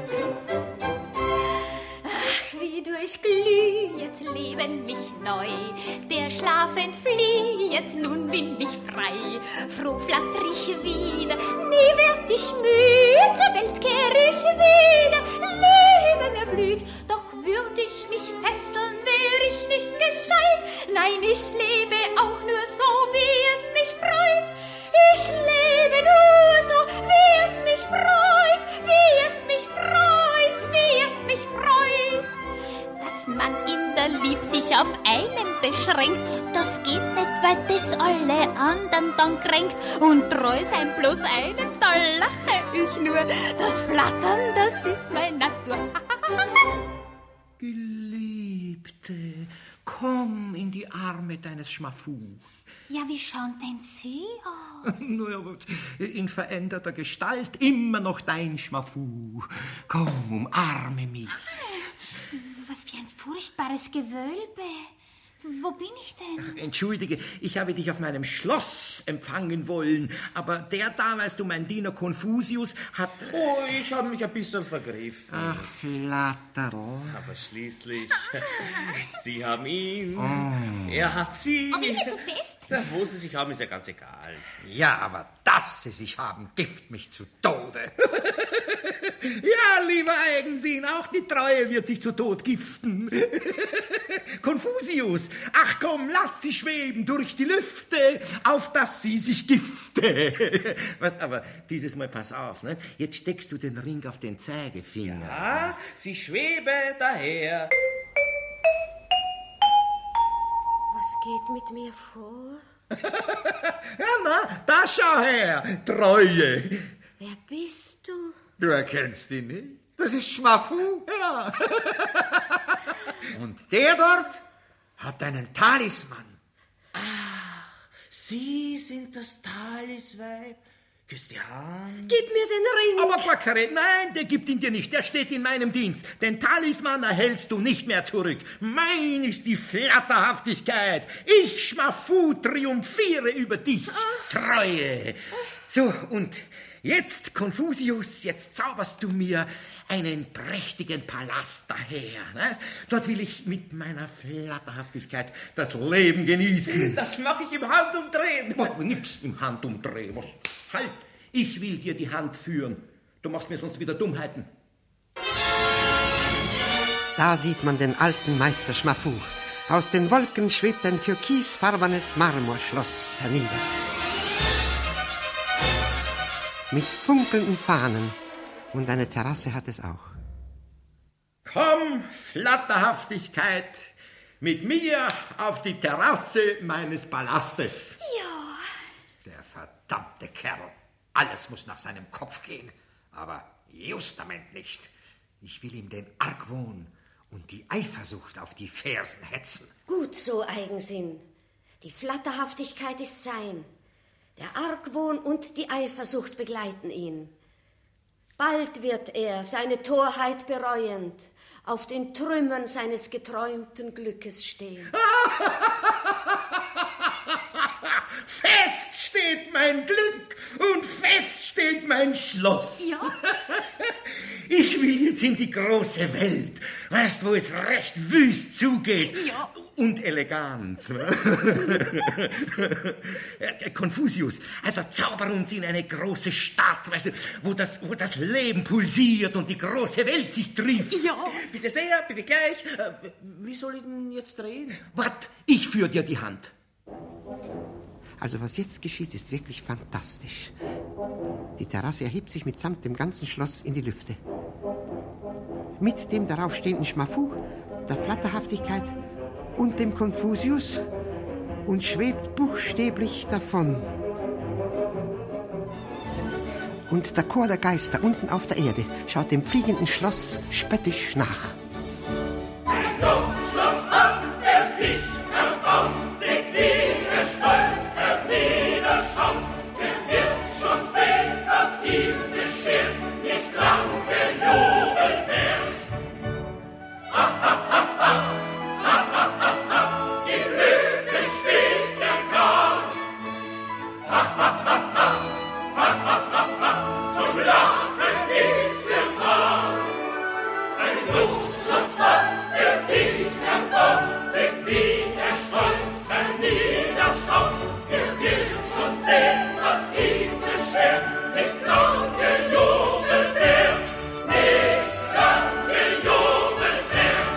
Ach, wie durchglühet Leben mich neu. Der Schlaf entfliehet, nun bin ich frei. Froh flatter ich wieder, nie werd ich müde. Zur Welt kehr ich wieder, Leben erblüht. Doch würd ich mich fesseln, wär ich nicht gescheit. Nein, ich lebe auch nur so, wie es mich freut. Ich lebe nur so, wie es mich freut, wie es mich freut, wie es mich freut. Dass man in der Lieb sich auf einen beschränkt, das geht nicht, weil das alle anderen dann kränkt. Und treu sein bloß einem, da lache ich nur. Das Flattern, das ist meine Natur. Geliebte, komm in die Arme deines Schmafu. Ja, wie schauen denn Sie aus? Nur in veränderter Gestalt, immer noch dein Schmafu. Komm, umarme mich. Was für ein furchtbares Gewölbe. Wo bin ich denn? Ach, entschuldige, ich habe dich auf meinem Schloss empfangen wollen, aber der da, weißt du, mein Diener Konfuzius hat... Oh, ich habe mich ein bisschen vergriffen. Ach, Flatterl. Aber schließlich, Sie haben ihn, er hat Sie. Oh, immer zu fest? Ja, wo Sie sich haben, ist ja ganz egal. Ja, aber dass Sie sich haben, gift mich zu Tode. Ja, lieber Eigensinn, auch die Treue wird sich zu Tod giften. Konfuzius, ach komm, lass sie schweben durch die Lüfte, auf dass sie sich gifte. Weißt, aber dieses Mal pass auf, ne? Jetzt steckst du den Ring auf den Zeigefinger. Ja, sie schwebe daher. Was geht mit mir vor? Ja, na, da schau her, Treue. Wer bist du? Du erkennst ihn nicht? Das ist Schmafu. Ja. Und der dort hat einen Talisman. Ach, Sie sind das Talisweib. Küss die Hand. Gib mir den Ring. Aber Quackere, nein, der gibt ihn dir nicht. Der steht in meinem Dienst. Den Talisman erhältst du nicht mehr zurück. Mein ist die Flatterhaftigkeit. Ich, Schmafu, triumphiere über dich. Treue. So, und jetzt, Konfuzius, jetzt zauberst du mir einen prächtigen Palast daher. Ne? Dort will ich mit meiner Flatterhaftigkeit das Leben genießen. Das mache ich im Handumdrehen. Nix im Handumdrehen. Was? Halt, ich will dir die Hand führen. Du machst mir sonst wieder Dummheiten. Da sieht man den alten Meister Schmafu. Aus den Wolken schwebt ein türkisfarbenes Marmorschloss hernieder. Mit funkelnden Fahnen. Und eine Terrasse hat es auch. Komm, Flatterhaftigkeit, mit mir auf die Terrasse meines Palastes. Ja. Der verdammte Kerl. Alles muss nach seinem Kopf gehen. Aber justament nicht. Ich will ihm den Argwohn und die Eifersucht auf die Fersen hetzen. Gut so, Eigensinn. Die Flatterhaftigkeit ist sein. Der Argwohn und die Eifersucht begleiten ihn. Bald wird er, seine Torheit bereuend, auf den Trümmern seines geträumten Glückes stehen. Fest steht mein Glück und fest steht mein Schloss. Ja. Ich will jetzt in die große Welt, weißt, wo es recht wüst zugeht. Ja. Und elegant. Konfuzius, also zauber uns in eine große Stadt, weißt du, wo das Leben pulsiert und die große Welt sich trifft. Ja. Bitte sehr, bitte gleich. Wie soll ich denn jetzt drehen? Wart, ich führe dir die Hand. Also was jetzt geschieht, ist wirklich fantastisch. Die Terrasse erhebt sich mitsamt dem ganzen Schloss in die Lüfte. Mit dem darauf stehenden Schmafu, der Flatterhaftigkeit und dem Konfusius und schwebt buchstäblich davon. Und der Chor der Geister unten auf der Erde schaut dem fliegenden Schloss spöttisch nach. Ein Luftschloss hat er sich erbaut, seht wie er stolz herniederschaut. Er wird schon sehen, was ihm beschert, nicht lang der Jubel währt. Ha, ha, ha, ha, ha, ha, ha, ha, in Lüften steht der Kahn. Ha, ha, ha, ha, ha, ha, ha, ha, zum Lachen ist er wahr. Ein Luftschloss hat er sich erbaut, seht wie er stolz herniederschaut. Er will schon sehen, was ihm beschert, nicht lang der Jubel währt, nicht lang der Jubel währt.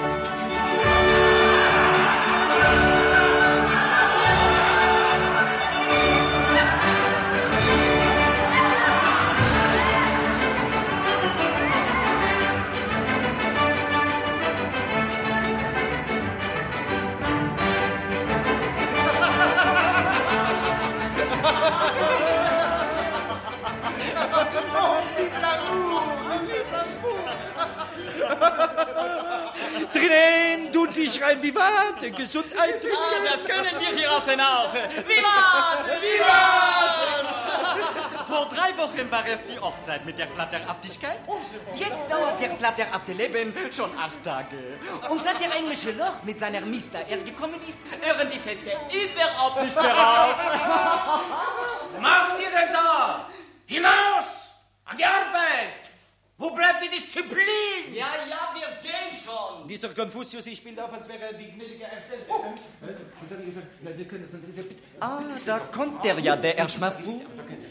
Drinnen tun sich rein Vivat, Gesundheit. Das können wir hier außen auch. Vivat! Vivat! Vor 3 Wochen war erst die Hochzeit mit der Flatterhaftigkeit. Jetzt dauert der flatterhafte Leben schon 8 Tage. Und seit der englische Lord mit seiner Mister gekommen ist, hören die Feste überhaupt nicht mehr auf. Was macht ihr denn da? Hinaus! An die Arbeit! Wo bleibt die Disziplin? Ja, wir gehen schon. Dieser Konfusius, ich spiele auf, als wäre er die gnädige Erzählung. Ah, da kommt der ja, der Herr Schmafu.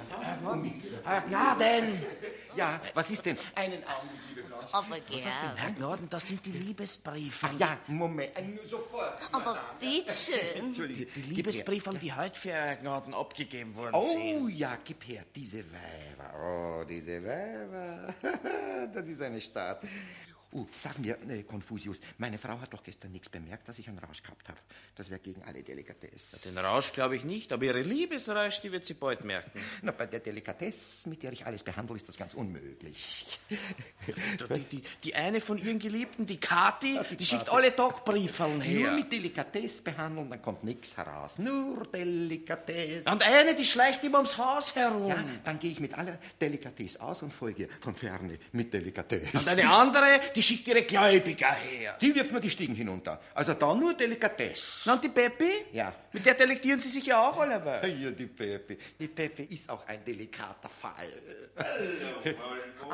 Ja, denn. Ja, was ist denn? Einen Augenblick, liebe Blanche. Aber Was hast du denn, Herr Gnaden? Das sind die Liebesbriefe. Ach ja, Moment, sofort. Aber bitteschön. Die Liebesbriefe, die heute für Herr Gnaden abgegeben worden sind. Oh ja, gib her, diese Weiber. Oh, diese Weiber. Das ist eine Stadt. Sag mir, Konfusius, meine Frau hat doch gestern nichts bemerkt, dass ich einen Rausch gehabt habe. Das wäre gegen alle Delikatesse. Den Rausch glaube ich nicht, aber Ihre Liebesrausch, die wird sie bald merken. Na, bei der Delikatesse, mit der ich alles behandle, ist das ganz unmöglich. Die eine von Ihren Geliebten, die Kathi, die schickt alle Tag Briefeln her. Nur mit Delikatesse behandeln, dann kommt nichts heraus. Nur Delikatesse. Und eine, die schleicht immer ums Haus herum. Ja, dann gehe ich mit aller Delikatesse aus und folge von ferne mit Delikatesse. Und eine andere, die schickt ihre Gläubiger her. Die wirft mir die Stiegen hinunter. Also da nur Delikatesse. Und die Peppi? Ja. Mit der delektieren Sie sich ja auch alle. Ja, die Peppi. Die Peppi ist auch ein delikater Fall. Hello, How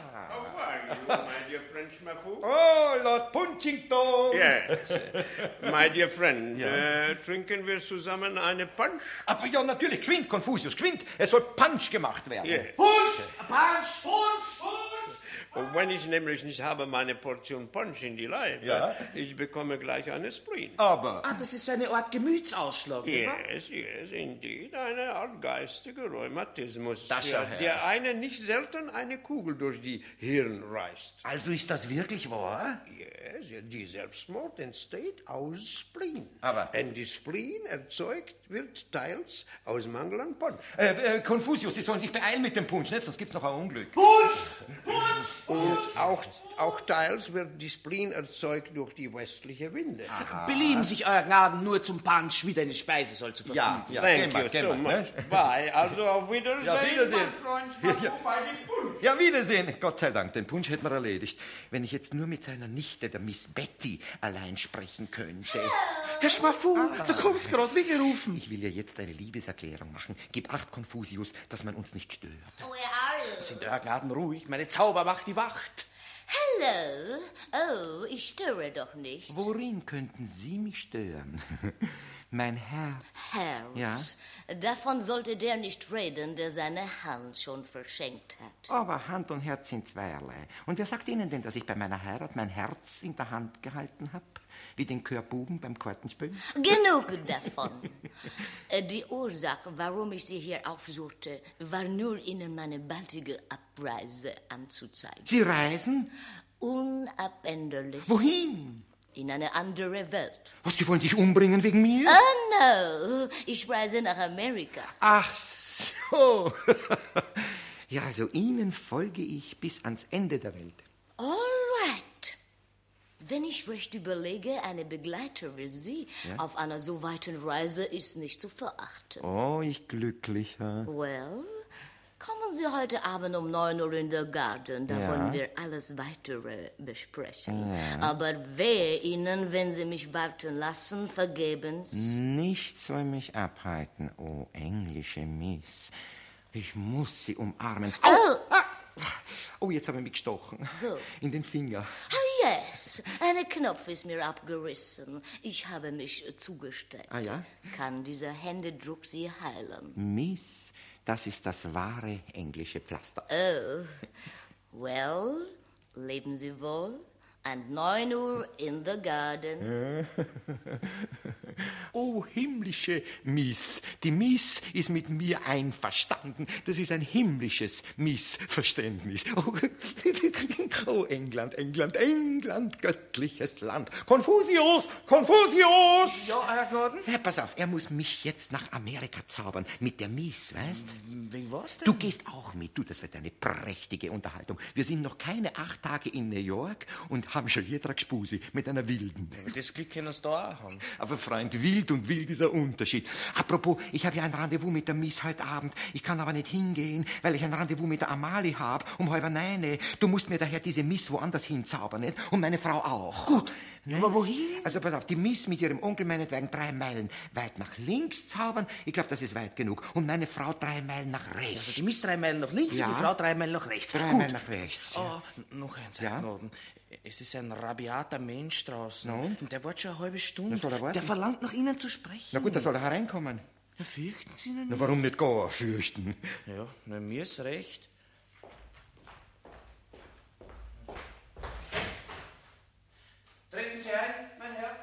are you, my dear friend Schmafu? Oh, Lord Punchington. Yes. My dear friend, trinken wir zusammen eine Punch? Aber ja, natürlich. Geschwind, Konfusius, geschwind. Es soll Punch gemacht werden. Yes. Punch! Punch! Punch! Punch! Und wenn ich nämlich nicht habe meine Portion Punch in die Leibe, Ja. ich bekomme gleich eine Spleen. Aber... das ist eine Art Gemütsausschlag, Yes, indeed. Eine Art geistiger Rheumatismus, Das schau her. der eine nicht selten eine Kugel durch die Hirn reißt. Also ist das wirklich wahr? Yes, die Selbstmord entsteht aus Spleen. Aber- Und die Spleen erzeugt wird teils aus Mangel an Punch. Konfusius, Sie sollen sich beeilen mit dem Punch, nicht? Sonst gibt's noch ein Unglück. Punch! Punch! Und auch teils wird die Spleen erzeugt durch die westliche Winde. Belieben sich Euer Gnaden nur zum Punch wieder eine Speise soll zu verfügen. Ja, Thank you so much. Bye. Also auf Wiedersehen, Ja, Wiedersehen. mein Freund. Ja. Bei dem Punch. Ja, Wiedersehen. Gott sei Dank, den Punsch hätten wir erledigt. Wenn ich jetzt nur mit seiner Nichte, der Miss Betty, allein sprechen könnte. Herr Schmafu, da kommt's gerade wie gerufen. Ich will ja jetzt eine Liebeserklärung machen. Gib Acht, Konfusius, dass man uns nicht stört. Oh, Herr Sind Euer Gnaden ruhig, meine Zaubermacht die Wacht. Hallo. Oh, ich störe doch nicht. Worin könnten Sie mich stören? Mein Herz. Herz. Davon sollte der nicht reden, der seine Hand schon verschenkt hat. Aber Hand und Herz sind zweierlei. Und wer sagt Ihnen denn, dass ich bei meiner Heirat mein Herz in der Hand gehalten habe? Wie den Chörbuben beim Kartenspielen? Genug davon. Die Ursache, warum ich Sie hier aufsuchte, war nur Ihnen meine baldige Abreise anzuzeigen. Sie reisen? Unabänderlich. Wohin? In eine andere Welt. Was, Sie wollen sich umbringen wegen mir? Oh, no. Ich reise nach Amerika. Ach so. Ja, also Ihnen folge ich bis ans Ende der Welt. All right. Wenn ich recht überlege, eine Begleiter wie Sie auf einer so weiten Reise ist nicht zu verachten. Oh, ich Glücklicher. Well, kommen Sie heute Abend um 9 Uhr in der Garden. Da wollen wir alles Weitere besprechen. Ja. Aber wehe Ihnen, wenn Sie mich warten lassen, vergebens. Nichts soll mich abhalten, oh englische Miss. Ich muss Sie umarmen. Oh, jetzt haben wir mich gestochen. Wo? In den Finger. Oh, yes. Ein Knopf ist mir abgerissen. Ich habe mich zugesteckt. Ah, ja? Kann dieser Händedruck Sie heilen? Miss, das ist das wahre englische Pflaster. Oh. Well, leben Sie wohl? And 9 Uhr in the garden. Oh, himmlische Miss. Die Miss ist mit mir einverstanden. Das ist ein himmlisches Missverständnis. Oh, England, England, England, göttliches Land. Konfuzius, Konfuzius! Ja, Herr Gordon? Ja, pass auf, er muss mich jetzt nach Amerika zaubern. Mit der Miss, weißt? Wegen was denn? Du gehst auch mit. Du, das wird eine prächtige Unterhaltung. Wir sind noch keine 8 Tage in New York und haben schon jeder Gspusi mit einer Wilden. Das Glück können Sie da auch haben. Aber Freund, wild und wild ist ein Unterschied. Apropos, ich habe ja ein Rendezvous mit der Miss heute Abend. Ich kann aber nicht hingehen, weil ich ein Rendezvous mit der Amalie habe um 8:30. Du musst mir daher diese Miss woanders hinzaubern, nicht? Und meine Frau auch. Gut. Ne? Aber wohin? Also pass auf, die Miss mit ihrem Onkel meinetwegen 3 Meilen weit nach links zaubern. Ich glaube, das ist weit genug. Und meine Frau 3 Meilen nach rechts. Also die Miss 3 Meilen nach links Ja. und die Frau 3 Meilen nach rechts. 3 Gut. Meilen nach rechts. Oh, noch eins, Herr Gordon. Es ist ein rabiater Mensch draußen. Und der wartet schon eine halbe Stunde. Na, soll er warten? Der verlangt nach Ihnen zu sprechen. Na gut, da soll er hereinkommen. Ja, fürchten Sie ihn nicht? Na, warum nicht gar fürchten? Ja, na, mir ist recht. Treten Sie ein, mein Herr.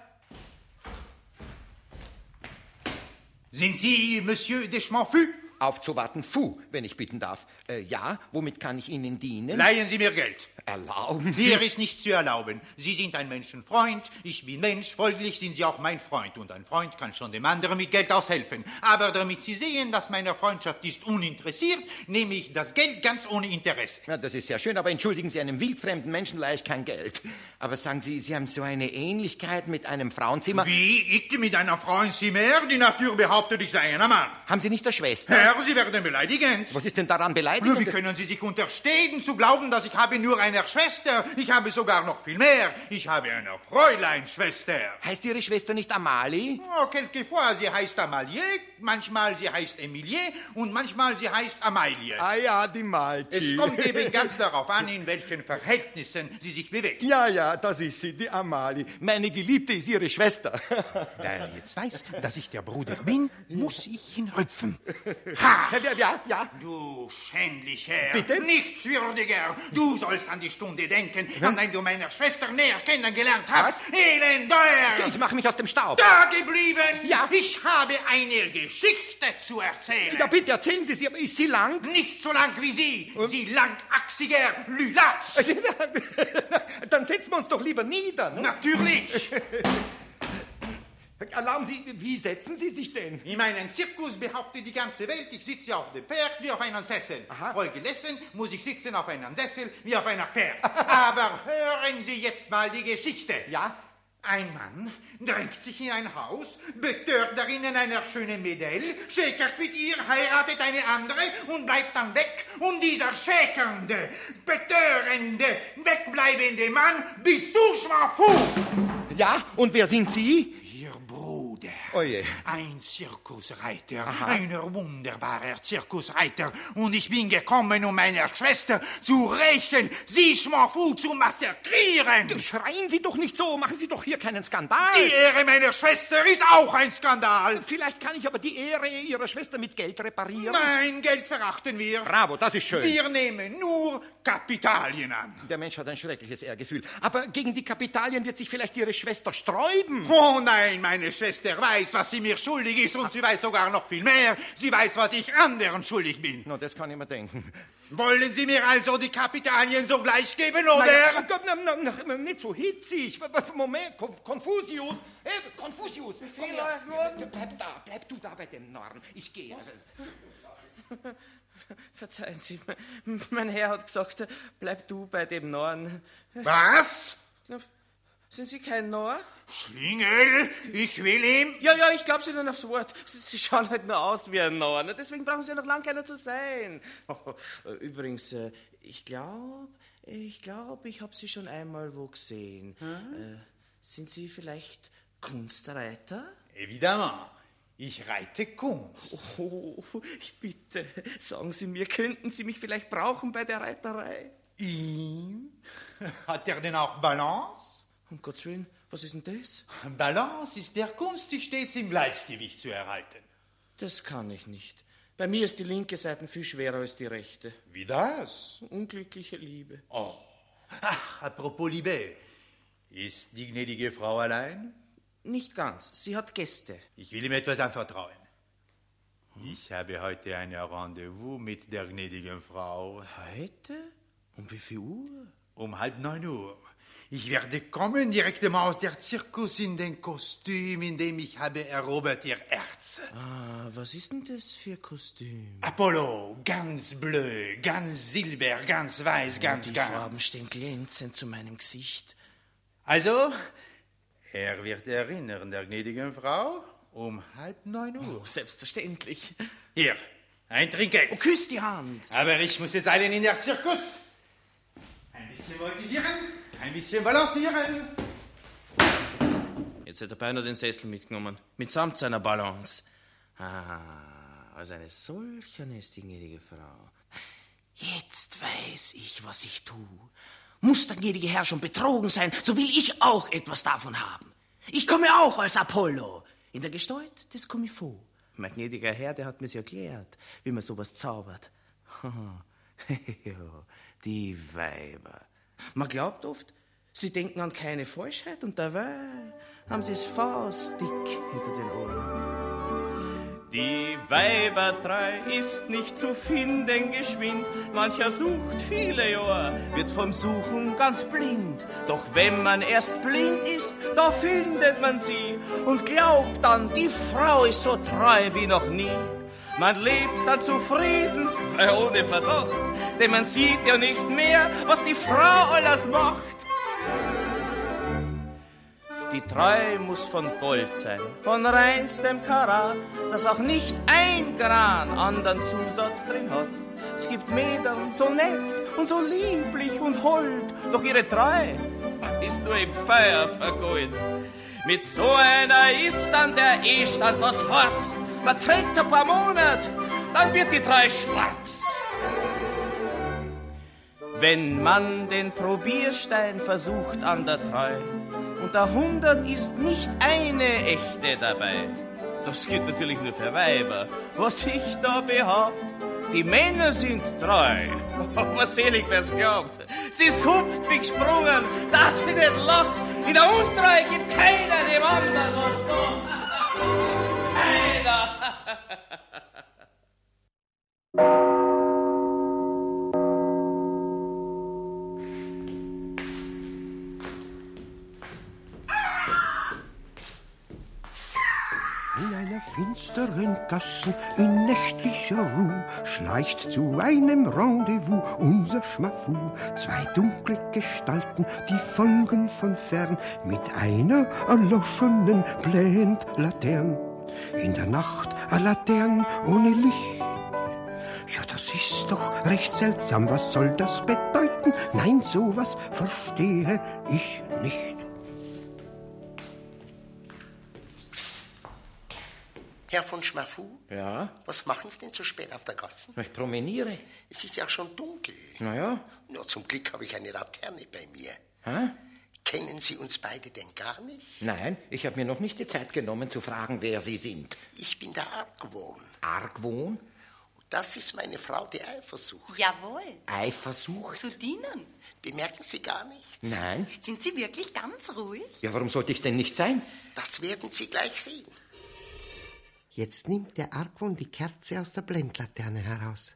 Sind Sie Monsieur Deschamps-Fou? Aufzuwarten, Fu, wenn ich bitten darf. Ja, womit kann ich Ihnen dienen? Leihen Sie mir Geld. Erlauben Sie? Hier ist nichts zu erlauben. Sie sind ein Menschenfreund, ich bin Mensch, folglich sind Sie auch mein Freund. Und ein Freund kann schon dem anderen mit Geld aushelfen. Aber damit Sie sehen, dass meine Freundschaft ist uninteressiert, nehme ich das Geld ganz ohne Interesse. Ja, das ist sehr schön, aber entschuldigen Sie, einem wildfremden Menschen leihe ich kein Geld. Aber sagen Sie, Sie haben so eine Ähnlichkeit mit einem Frauenzimmer. Wie? Ich mit einem Frauenzimmer? Die Natur behauptet, ich sei ein Mann. Haben Sie nicht eine Schwester? Herr, Sie werden beleidigend. Was ist denn daran beleidigend? Nur wie können Sie sich unterstehen, zu glauben, dass ich habe nur eine Schwester? Ich habe sogar noch viel mehr. Ich habe eine Fräulein-Schwester. Heißt Ihre Schwester nicht Amalie? Oh, quelquefois, sie heißt Amalie, manchmal sie heißt Emilie und manchmal sie heißt Amalie. Ah ja, die Malchi. Es kommt eben ganz darauf an, in welchen Verhältnissen sie sich bewegt. Ja, das ist sie, die Amalie. Meine Geliebte ist Ihre Schwester. Da er jetzt weiß, dass ich der Bruder bin, muss ich ihn rüpfen. Ha! Ja. Du schändlicher, Bitte? nichtswürdiger, du sollst an die Stunde denken, an der du meine Schwester näher kennengelernt hast. Elendeuer! Ich mache mich aus dem Staub. Da geblieben! Ja. Ich habe eine Geschichte zu erzählen. Ja, bitte erzählen Sie sie, aber ist sie lang? Nicht so lang wie Sie, Sie langachsiger Lülatsch. Dann setzen wir uns doch lieber nieder. Ne? Natürlich. Erlauben Sie, wie setzen Sie sich denn? In meinem Zirkus behauptet die ganze Welt, ich sitze auf dem Pferd wie auf einem Sessel. Folgedessen muss ich sitzen auf einem Sessel wie auf einem Pferd. Aber hören Sie jetzt mal die Geschichte. Ja? Ein Mann drängt sich in ein Haus, betört darinnen einer schönen Mädel, schäkert mit ihr, heiratet eine andere und bleibt dann weg. Und dieser schäkernde, betörende, wegbleibende Mann bist du, Schwafu! Ja, und wer sind Sie? Ihr Bruder. Oje. Ein Zirkusreiter, ein wunderbarer Zirkusreiter. Und ich bin gekommen, um meine Schwester zu rächen, sie Schmafu zu massakrieren. Schreien Sie doch nicht so, machen Sie doch hier keinen Skandal. Die Ehre meiner Schwester ist auch ein Skandal. Vielleicht kann ich aber die Ehre Ihrer Schwester mit Geld reparieren. Nein, Geld verachten wir. Bravo, das ist schön. Wir nehmen nur Kapitalien an. Der Mensch hat ein schreckliches Ehrgefühl. Aber gegen die Kapitalien wird sich vielleicht Ihre Schwester sträuben. Oh nein, meine Schwester weiß, was sie mir schuldig ist und sie weiß sogar noch viel mehr. Sie weiß, was ich anderen schuldig bin. Na, das kann ich mir denken. Wollen Sie mir also die Kapitalien sogleich geben, oder? Na, nicht so hitzig. Moment, Konfuzius. Konfuzius. Komm her. Bleib du da bei dem Narren. Ich gehe. Verzeihen Sie, mein Herr hat gesagt, bleib du bei dem Narren. Was? Sind Sie kein Narr? Schlingel, ich will ihm... Ja, ich glaube Sie dann aufs Wort. Sie schauen halt nur aus wie ein Narr. Deswegen brauchen Sie ja noch lange keiner zu sein. Übrigens, ich glaube, ich habe Sie schon einmal wo gesehen. Sind Sie vielleicht Kunstreiter? Évidemment. Ich reite Kunst. Oh, ich bitte, sagen Sie mir, könnten Sie mich vielleicht brauchen bei der Reiterei? Ihm? Hat er denn auch Balance? Um Gottes Willen, was ist denn das? Balance ist der Kunst, sich stets im Gleichgewicht zu erhalten. Das kann ich nicht. Bei mir ist die linke Seite viel schwerer als die rechte. Wie das? Unglückliche Liebe. Oh. Apropos Liebe. Ist die gnädige Frau allein? Nicht ganz. Sie hat Gäste. Ich will ihm etwas anvertrauen. Ich habe heute ein Rendezvous mit der gnädigen Frau. Heute? Um wie viel Uhr? Um 8:30. Ich werde kommen, direktement aus der Zirkus in den Kostüm, in dem ich habe erobert ihr Herz. Was ist denn das für Kostüm? Apollo, ganz bleu, ganz silber, ganz weiß, ganz. Die Farben stehen glänzend zu meinem Gesicht. Also, er wird erinnern, der gnädigen Frau, um 8:30. Oh, selbstverständlich. Hier, ein Trinkgeld. Oh, küss die Hand. Aber ich muss jetzt eilen in der Zirkus. Ein bisschen voltigieren. Ein bisschen balancieren. Jetzt hat er beinahe den Sessel mitgenommen. Mitsamt seiner Balance. Also eine solche ist die gnädige Frau. Jetzt weiß ich, was ich tue. Muss der gnädige Herr schon betrogen sein, so will ich auch etwas davon haben. Ich komme auch als Apollo. In der Gestalt des Kommifo. Mein gnädiger Herr, der hat mir's erklärt, wie man sowas zaubert. Die Weiber. Man glaubt oft, sie denken an keine Falschheit und dabei haben sie es faustdick hinter den Ohren. Die Weibertreu ist nicht zu finden geschwind, mancher sucht viele Jahre, wird vom Suchen ganz blind. Doch wenn man erst blind ist, da findet man sie und glaubt dann, die Frau ist so treu wie noch nie. Man lebt dann zufrieden, weil ohne Verdacht, denn man sieht ja nicht mehr, was die Frau alles macht. Die Treu muss von Gold sein, von reinstem Karat, das auch nicht ein Gran anderen Zusatz drin hat. Es gibt Mädel so nett und so lieblich und hold, doch ihre Treu ist nur im Feuer vergoldet. Mit so einer ist dann der Ehestand was Harz. Man trägt's ein paar Monate, dann wird die Treu schwarz. Wenn man den Probierstein versucht an der Treu und der 100 ist nicht eine echte dabei, das geht natürlich nur für Weiber, was ich da behaupt. Die Männer sind treu, aber selig wer's glaubt. Sie ist kupft wie gesprungen, dass sie nicht lacht. In der Untreue gibt keiner dem anderen was da. Keiner. In einer finsteren Gassen, in nächtlicher Ruh, schleicht zu einem Rendezvous unser Schmafu. 2 dunkle Gestalten, die folgen von fern, mit einer erloschenen blähend Latern. In der Nacht a Latern ohne Licht. Ja, das ist doch recht seltsam, was soll das bedeuten? Nein, sowas verstehe ich nicht. Herr von Schmafu? Ja? Was machen Sie denn so spät auf der Gasse? Ich promeniere. Es ist ja auch schon dunkel. Na ja, zum Glück habe ich eine Laterne bei mir. Hä? Kennen Sie uns beide denn gar nicht? Nein, ich habe mir noch nicht die Zeit genommen zu fragen, wer Sie sind. Ich bin der Argwohn. Argwohn? Das ist meine Frau, die Eifersucht. Jawohl. Eifersucht? Zu dienen. Bemerken Sie gar nichts? Nein. Sind Sie wirklich ganz ruhig? Ja, warum sollte ich denn nicht sein? Das werden Sie gleich sehen. Jetzt nimmt der Argwohn die Kerze aus der Blendlaterne heraus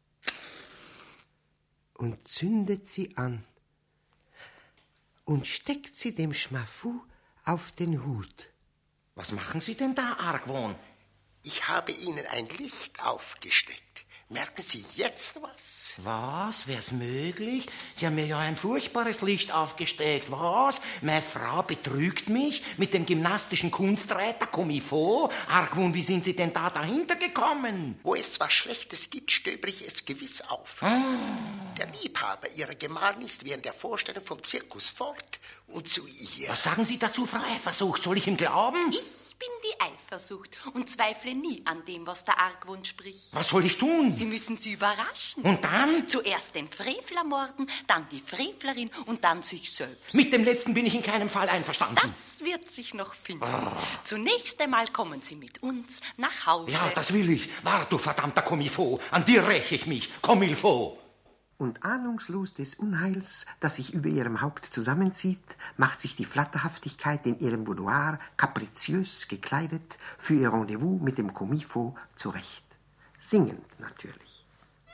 und zündet sie an und steckt sie dem Schmafu auf den Hut. Was machen Sie denn da, Argwohn? Ich habe Ihnen ein Licht aufgesteckt. Merken Sie jetzt was? Was? Wär's möglich? Sie haben mir ja ein furchtbares Licht aufgesteckt. Was? Meine Frau betrügt mich mit dem gymnastischen Kunstreiter Komifo? Argwohn, wie sind Sie denn da dahinter gekommen? Wo es was Schlechtes gibt, stöbere ich es gewiss auf. Der Liebhaber Ihrer Gemahlin ist während der Vorstellung vom Zirkus fort und zu ihr. Was sagen Sie dazu, Frau Eifersucht? Soll ich ihm glauben? Ich bin die Eifersucht und zweifle nie an dem, was der Argwohn spricht. Was soll ich tun? Sie müssen sie überraschen. Und dann? Zuerst den Frevler morden, dann die Frevlerin und dann sich selbst. Mit dem Letzten bin ich in keinem Fall einverstanden. Das wird sich noch finden. Zunächst einmal kommen Sie mit uns nach Hause. Ja, das will ich. Wart, du verdammter Komifo. An dir räche ich mich. Komilfo. Und ahnungslos des Unheils, das sich über ihrem Haupt zusammenzieht, macht sich die Flatterhaftigkeit in ihrem Boudoir kapriziös gekleidet für ihr Rendezvous mit dem Komifo zurecht. Singend natürlich.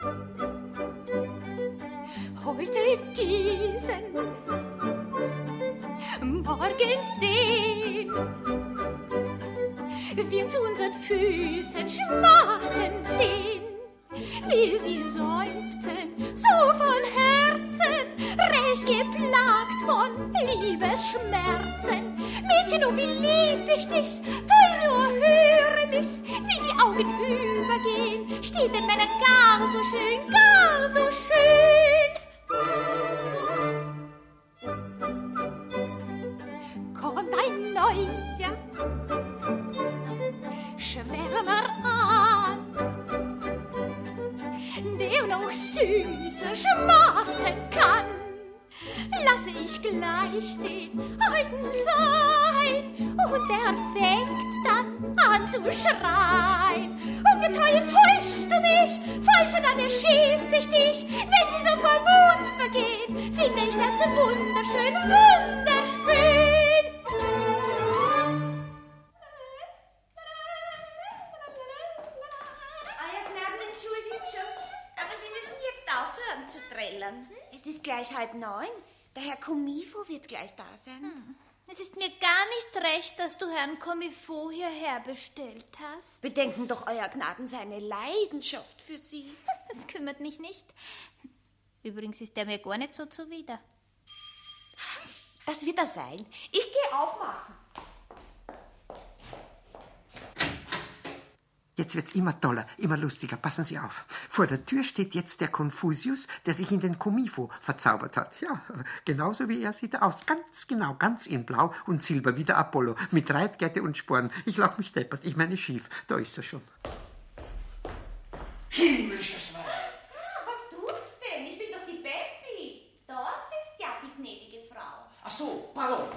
Heute diesen, morgen den, wir zu unseren Füßen schmachten sehen, wie sie seufzen, so von Herzen, recht geplagt von Liebesschmerzen. Mädchen, oh, wie lieb ich dich, teure, höre mich, wie die Augen übergehen, steht in meiner gar so schön, gar so schön. Kommt ein neuer Schwärmer an, der noch süßer schmachten kann. Lasse ich gleich den Alten sein, und er fängt dann an zu schreien. Ungetreue täuscht du mich, falsche, dann erschieß ich dich. Wenn sie so vor Wut vergehen, finde ich das wunderschön, wunderschön. Euer Gnaden, entschuldigt schon, aber Sie müssen jetzt aufhören zu trällern. Es ist gleich 8:30. Der Herr Komifo wird gleich da sein. Es ist mir gar nicht recht, dass du Herrn Komifo hierher bestellt hast. Bedenken doch, Euer Gnaden, seine Leidenschaft für Sie. Das kümmert mich nicht. Übrigens ist er mir gar nicht so zuwider. Das wird er sein. Ich gehe aufmachen. Jetzt wird's immer toller, immer lustiger. Passen Sie auf. Vor der Tür steht jetzt der Konfusius, der sich in den Komifo verzaubert hat. Ja, genauso wie er sieht er aus. Ganz genau, ganz in Blau und Silber, wie der Apollo, mit Reitgerte und Sporen. Ich lach mich deppert, ich meine schief. Da ist er schon. Himmlisches Weib! Was tut's denn? Ich bin doch die Beppi. Dort ist ja die gnädige Frau. Ach so, pardon.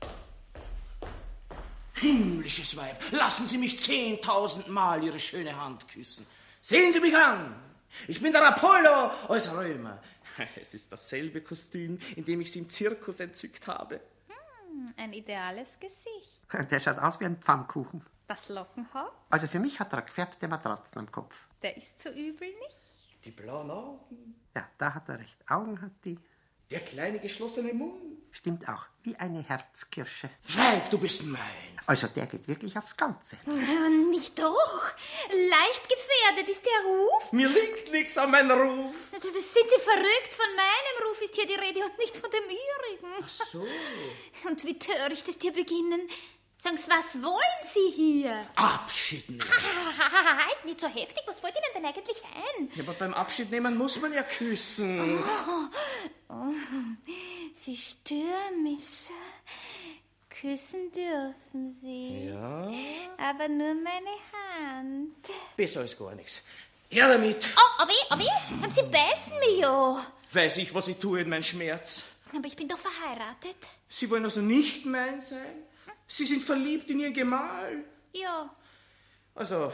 Himmlisches Weib, lassen Sie mich 10.000 Mal Ihre schöne Hand küssen. Sehen Sie mich an! Ich bin der Apollo aus Römer. Es ist dasselbe Kostüm, in dem ich Sie im Zirkus entzückt habe. Ein ideales Gesicht. Der schaut aus wie ein Pfannkuchen. Das Lockenhaar, Also für mich hat er gefärbte Matratzen am Kopf. der ist so übel nicht. Die blauen Augen. Ja, da hat er recht. Augen hat die. Der kleine geschlossene Mund. Stimmt auch, wie eine Herzkirsche. Weib, du bist mein. Also der geht wirklich aufs Ganze. Nicht doch. Leicht gefährdet ist der Ruf. Mir liegt nichts an meinem Ruf. Sind Sie verrückt? Von meinem Ruf ist hier die Rede und nicht von dem Ihrigen. Ach so. Und wie töricht ist Ihr Beginnen. Sagen Sie, was wollen Sie hier? Abschied nehmen. Halt, nicht so heftig. Was fällt Ihnen denn eigentlich ein? Ja, aber beim Abschied nehmen muss man ja küssen. Oh, Sie stürmisch. Küssen dürfen Sie. Ja. Aber nur meine Hand. Besser als gar nichts. Her damit. Oh, weh. Und Sie beißen mich ja. Weiß ich, was ich tue in meinem Schmerz. Aber ich bin doch verheiratet. Sie wollen also nicht mein sein? Sie sind verliebt in Ihr Gemahl? Ja. Also,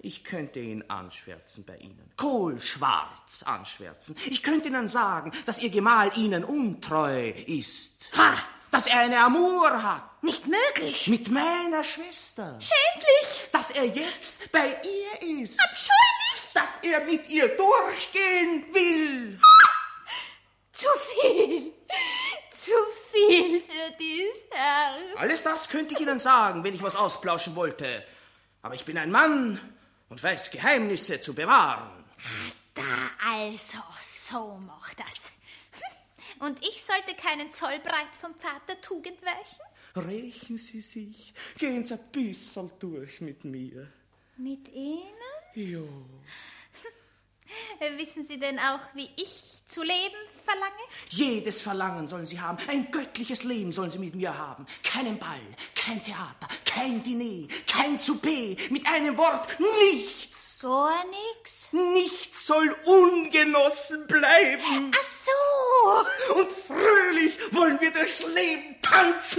Ich könnte ihn anschwärzen bei Ihnen. Kohlschwarz anschwärzen. Ich könnte Ihnen sagen, dass Ihr Gemahl Ihnen untreu ist. Ha! Dass er eine Amour hat. Nicht möglich. Mit meiner Schwester. Schändlich. Dass er jetzt bei ihr ist. Abscheulich. Dass er mit ihr durchgehen will. Zu viel. Zu viel für dies Herz. Alles das könnte ich Ihnen sagen, wenn ich was ausplauschen wollte. Aber ich bin ein Mann und weiß Geheimnisse zu bewahren. Da also, so macht das. Und ich sollte keinen Zoll breit vom Pfad der Tugend weichen? Rächen Sie sich, gehen Sie ein bisschen durch mit mir. Mit Ihnen? Jo. Wissen Sie denn auch, wie ich zu leben verlange? Jedes Verlangen sollen Sie haben. Ein göttliches Leben sollen Sie mit mir haben. Keinen Ball, kein Theater, kein Diner, kein Souper. Mit einem Wort, nichts. Gar nichts? Nichts soll ungenossen bleiben. Ach so. Und fröhlich wollen wir durchs Leben tanzen.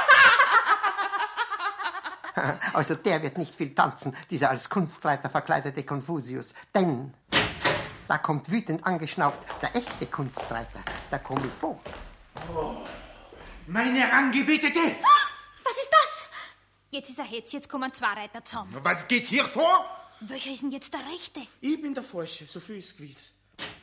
Also der wird nicht viel tanzen, dieser als Kunstreiter verkleidete Konfusius. Denn da kommt wütend angeschnaubt der echte Kunstreiter, der Comifo. Oh, meine Angebetete! Was ist das? Jetzt ist er Hetz, jetzt kommen zwei Reiter zusammen. Was geht hier vor? Welcher ist denn jetzt der Rechte? Ich bin der Falsche, so viel ist gewiss.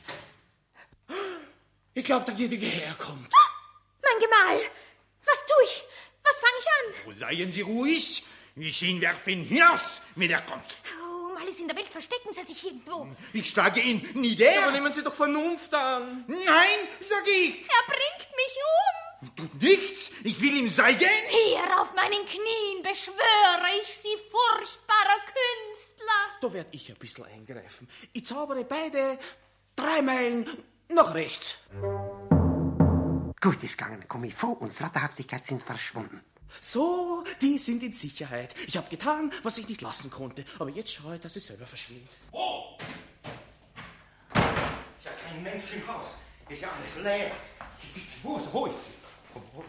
Ich glaube, der gnädige Herr kommt. Mein Gemahl! Was tue ich? Was fange ich an? Oh, seien Sie ruhig. Ich ihn werfe ihn hinaus, wenn er kommt. Oh, alles in der Welt verstecken Sie sich irgendwo. Ich schlage ihn nieder. Aber nehmen Sie doch Vernunft an. Nein, sag ich. Er bringt mich um. Tut nichts. Ich will ihm zeigen. Hier auf meinen Knien beschwöre ich Sie, furchtbarer Künstler. Da werd ich ein bisschen eingreifen. Ich zaubere beide 3 Meilen nach rechts. Gut ist gegangen. Comifo und Flatterhaftigkeit sind verschwunden. So, die sind in Sicherheit. Ich habe getan, was ich nicht lassen konnte. Aber jetzt schaue ich, dass es selber verschwindet. Wo? Ist ja kein Mensch im Haus. Ist ja alles leer. Wo ist sie? Wo?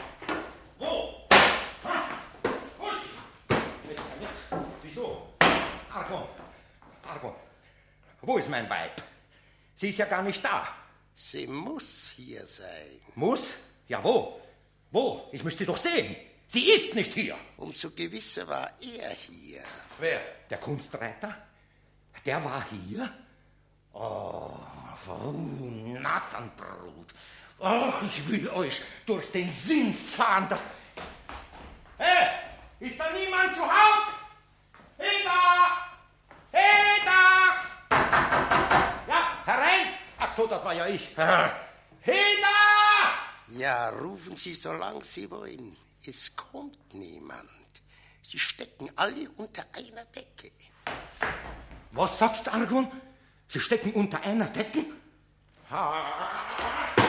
Wo ist sie? Wieso? Argon. Wo ist mein Weib? Sie ist ja gar nicht da. Sie muss hier sein. Muss? Ja, wo? Wo? Ich müsste sie doch sehen. Sie ist nicht hier. Umso gewisser war er hier. Wer? Der Kunstreiter? Der war hier? Oh, Natternbrut. Oh, ich will euch durch den Sinn fahren, dass... Hey, ist da niemand zu Haus? Hey da! Hey da! Ja, herein! Ach so, das war ja ich. Hey da! Ja, rufen Sie, solange Sie wollen. Es kommt niemand. Sie stecken alle unter einer Decke. Was sagst du, Argon? Sie stecken unter einer Decke? Heraus,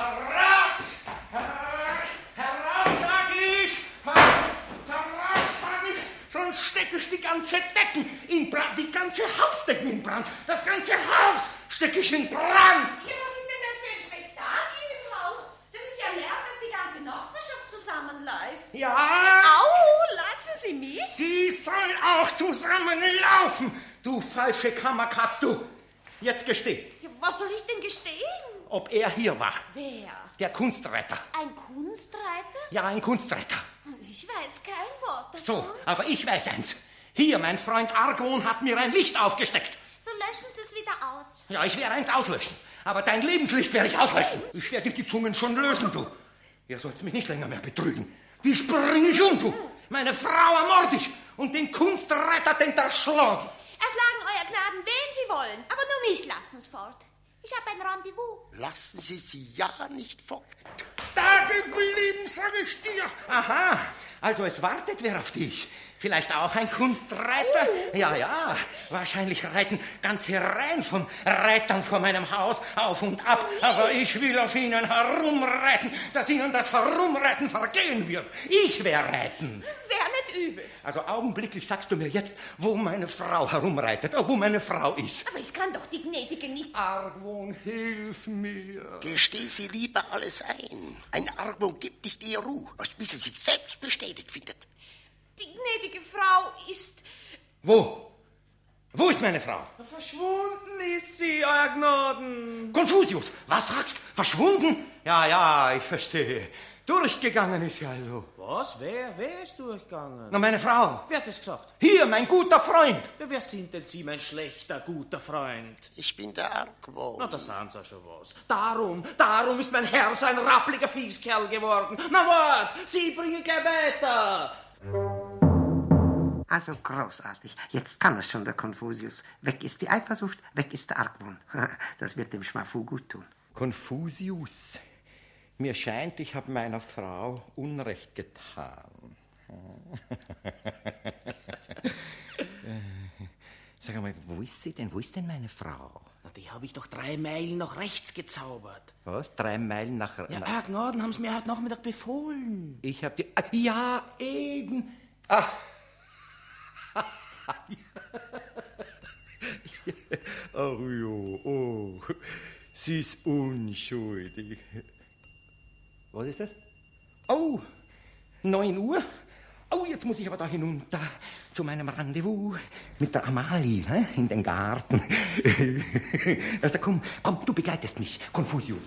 sag ich! Heraus, sag ich! Sonst stecke ich die ganze Decken in Brand, die ganze Hausdecken in Brand. Das ganze Haus stecke ich in Brand. Hier, was ist denn das für ein Spektakel im Haus? Das ist ja Lärm, dass die ganze Nachbarschaft zusammenläuft. Ja. Au, lassen Sie mich. Die soll auch zusammenlaufen. Du falsche Kammerkatz, du. Jetzt gesteh, Ja, was soll ich denn gestehen? ob er hier war. Wer? Der Kunstreiter. Ein Kunstreiter? Ja, ein Kunstreiter. Ich weiß kein Wort davon. So, aber ich weiß eins. Hier, mein Freund Argon hat mir ein Licht aufgesteckt. So löschen Sie es wieder aus. Ja, ich werde eins auslöschen. Aber dein Lebenslicht werde ich auslöschen. Ich werde die Zungen schon lösen, du. Ihr sollt mich nicht länger mehr betrügen. Die springe ich um, du. Meine Frau ermorde ich. Und den Kunstreiter, den erschlagen. Erschlagen, Euer Gnaden, wen Sie wollen. Aber nur mich lassen's fort. Ich habe ein Rendezvous. Lassen Sie sie ja nicht fort. Da geblieben, sag ich dir. Aha, also es wartet wer auf dich. Vielleicht auch ein Kunstreiter? Ja, wahrscheinlich reiten ganze Reihen von Reitern vor meinem Haus auf und ab. Aber ich will auf ihnen herumreiten, dass ihnen das Herumreiten vergehen wird. Ich werde reiten. Wär nicht übel. Also augenblicklich sagst du mir jetzt, wo meine Frau herumreitet, wo meine Frau ist. Aber ich kann doch die Gnädige nicht... Argwohn, hilf mir. Gesteh sie lieber alles ein. Ein Argwohn gibt nicht ihr Ruhe, bis sie sich selbst bestätigt findet. Die gnädige Frau ist... Wo? Wo ist meine Frau? Verschwunden ist sie, Euer Gnaden. Confucius, was sagst? Verschwunden? Ja, ich verstehe. Durchgegangen ist sie also. Was? Wer ist durchgegangen? Na, meine Frau. Wer hat das gesagt? Hier, mein guter Freund. Ja, wer sind denn Sie, mein schlechter, guter Freund? Ich bin der Argwohn. Na, da sagen Sie schon was. Darum ist mein Herr so ein rappliger Fieskerl geworden. Na, wart, Sie bringen gleich weiter. Also großartig. Jetzt kann es schon, der Konfusius. Weg ist die Eifersucht, weg ist der Argwohn. Das wird dem Schmafu gut tun. Konfusius, mir scheint, ich habe meiner Frau Unrecht getan. Sag mal, wo ist sie denn? Wo ist denn meine Frau? Na, die habe ich doch 3 Meilen nach rechts gezaubert. Was? 3 Meilen nach rechts? Ja, Herr Gnaden, haben Sie mir heute Nachmittag befohlen. Ich habe die... Ja, eben. Ach jo, oh, sie ist unschuldig. Was ist das? Oh, 9 Uhr. Oh, jetzt muss ich aber da hinunter zu meinem Rendezvous mit der Amalie, in den Garten. Also komm, du begleitest mich, Konfusius.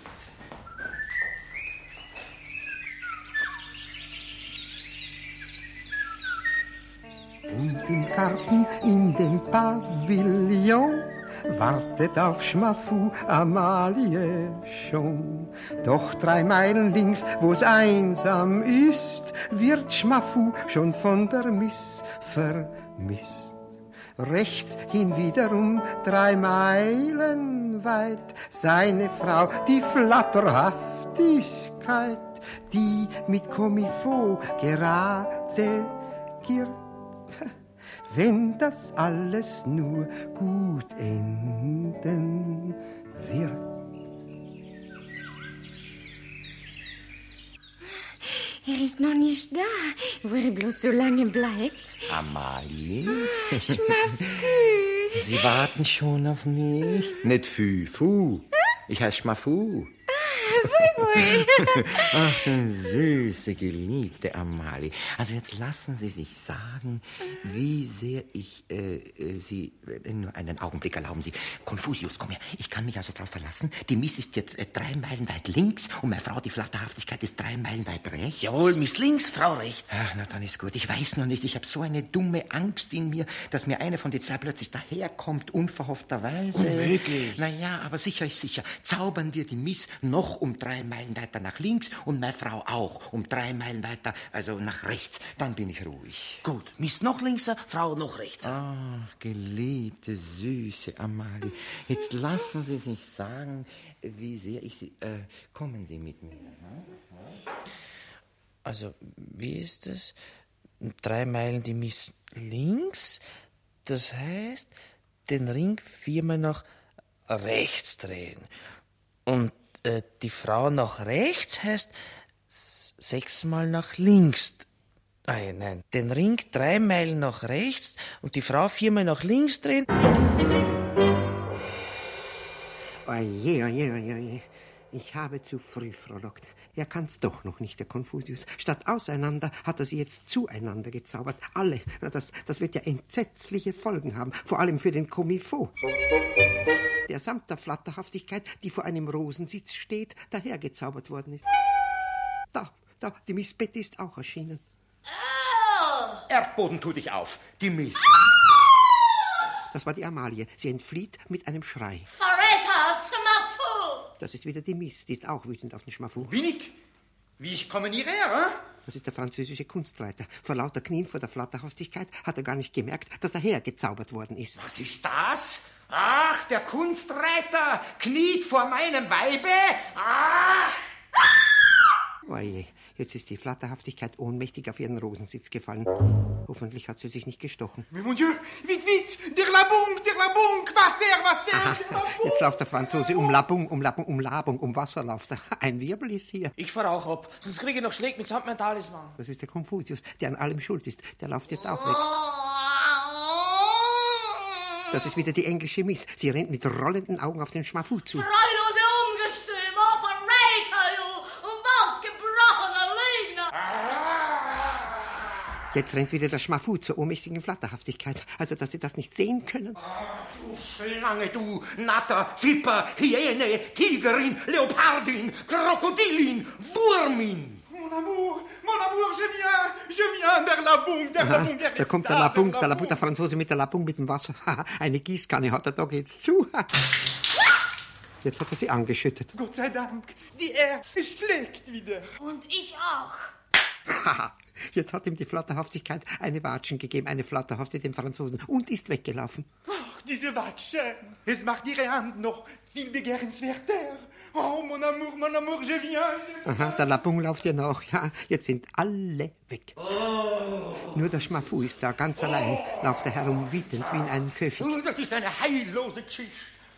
Und im Garten in dem Pavillon wartet auf Schmafu Amalie schon. Doch 3 Meilen links, wo's einsam ist, wird Schmafu schon von der Miss vermisst. Rechts hin wiederum 3 Meilen weit seine Frau, die Flatterhaftigkeit, die mit Kommifo gerade giert. Wenn das alles nur gut enden wird. Er ist noch nicht da, wo er bloß so lange bleibt. Amalie? Schmafu. Sie warten schon auf mich? Nicht Fu. Ich heiße Schmafu. Ach, du süße, geliebte Amalie. Also jetzt lassen Sie sich sagen, wie sehr ich Sie... nur einen Augenblick, erlauben Sie. Konfusius, komm her. Ich kann mich also darauf verlassen. Die Miss ist jetzt 3 Meilen weit links und meine Frau, die Flatterhaftigkeit, ist 3 Meilen weit rechts. Jawohl, Miss links, Frau rechts. Ach, na dann ist gut. Ich weiß noch nicht, ich habe so eine dumme Angst in mir, dass mir eine von den 2 plötzlich daherkommt, unverhoffterweise. Unmöglich. Naja, aber sicher ist sicher. Zaubern wir die Miss noch um 3 Meilen weiter nach links und meine Frau auch um 3 Meilen weiter, also nach rechts. Dann bin ich ruhig. Gut, Miss noch linkser, Frau noch rechtser. Ah, geliebte, süße Amalie. Jetzt lassen Sie sich sagen, wie sehr ich Sie... kommen Sie mit mir. Also, wie ist es? 3 Meilen die Miss links, das heißt, den Ring 4-mal nach rechts drehen. Und die Frau nach rechts heißt 6-mal nach links. Nein, den Ring 3 Meilen nach rechts und die Frau 4-mal nach links drehen. Oje. Ich habe zu früh frohlockt. Er kann's doch noch nicht, der Konfusius. Statt auseinander hat er sie jetzt zueinander gezaubert. Alle. Das wird ja entsetzliche Folgen haben. Vor allem für den Kommifo. Der samt der Flatterhaftigkeit, die vor einem Rosensitz steht, dahergezaubert worden ist. Da, die Miss Betty ist auch erschienen. Erdboden, tu dich auf. Die Miss. Das war die Amalie. Sie entflieht mit einem Schrei. Verräter, Schmafu! Das ist wieder die Miss. Die ist auch wütend auf den Schmafu. Bin ich? Wie ich komme nie her, Das ist der französische Kunstreiter. Vor lauter Knien vor der Flatterhaftigkeit hat er gar nicht gemerkt, dass er hergezaubert worden ist. Was ist das? Ach, der Kunstreiter kniet vor meinem Weibe. Oje, jetzt ist die Flatterhaftigkeit ohnmächtig auf ihren Rosensitz gefallen. Hoffentlich hat sie sich nicht gestochen. Mon Dieu, vite, der Labung, Wasser. Aha, jetzt läuft der Franzose um Labung, um Wasser läuft er. Ein Wirbel ist hier. Ich fahr auch ab, sonst kriege ich noch Schläge mit samt mein Talisman. Das ist der Konfusius, der an allem schuld ist. Der läuft jetzt auch weg. Das ist wieder die englische Miss. Sie rennt mit rollenden Augen auf den Schmafu zu. Treulose Ungestüme, Verräter, du wortgebrochener Lügner! Jetzt rennt wieder der Schmafu zur ohnmächtigen Flatterhaftigkeit. Also, dass Sie das nicht sehen können. Du Schlange, du Natter, Vipper, Hyäne, Tigerin, Leopardin, Krokodilin, Wurmin. Mon amour, je viens, der Labung, der Da kommt der Labung, der Franzose mit der Labung mit dem Wasser. Eine Gießkanne hat er, da geht's zu. Jetzt hat er sie angeschüttet. Gott sei Dank, die Erze schlägt wieder. Und ich auch. Jetzt hat ihm die Flatterhaftigkeit eine Watschen gegeben, eine Flatterhafte dem Franzosen, und ist weggelaufen. Ach, diese Watsche, es macht Ihre Hand noch viel begehrenswerter. Oh, mon amour, je viens. Aha, der Labung läuft ja noch. Ja, jetzt sind alle weg. Nur der Schmafu ist da, ganz allein, läuft er herum, wütend wie in einem Käfig. Das ist eine heillose Geschichte.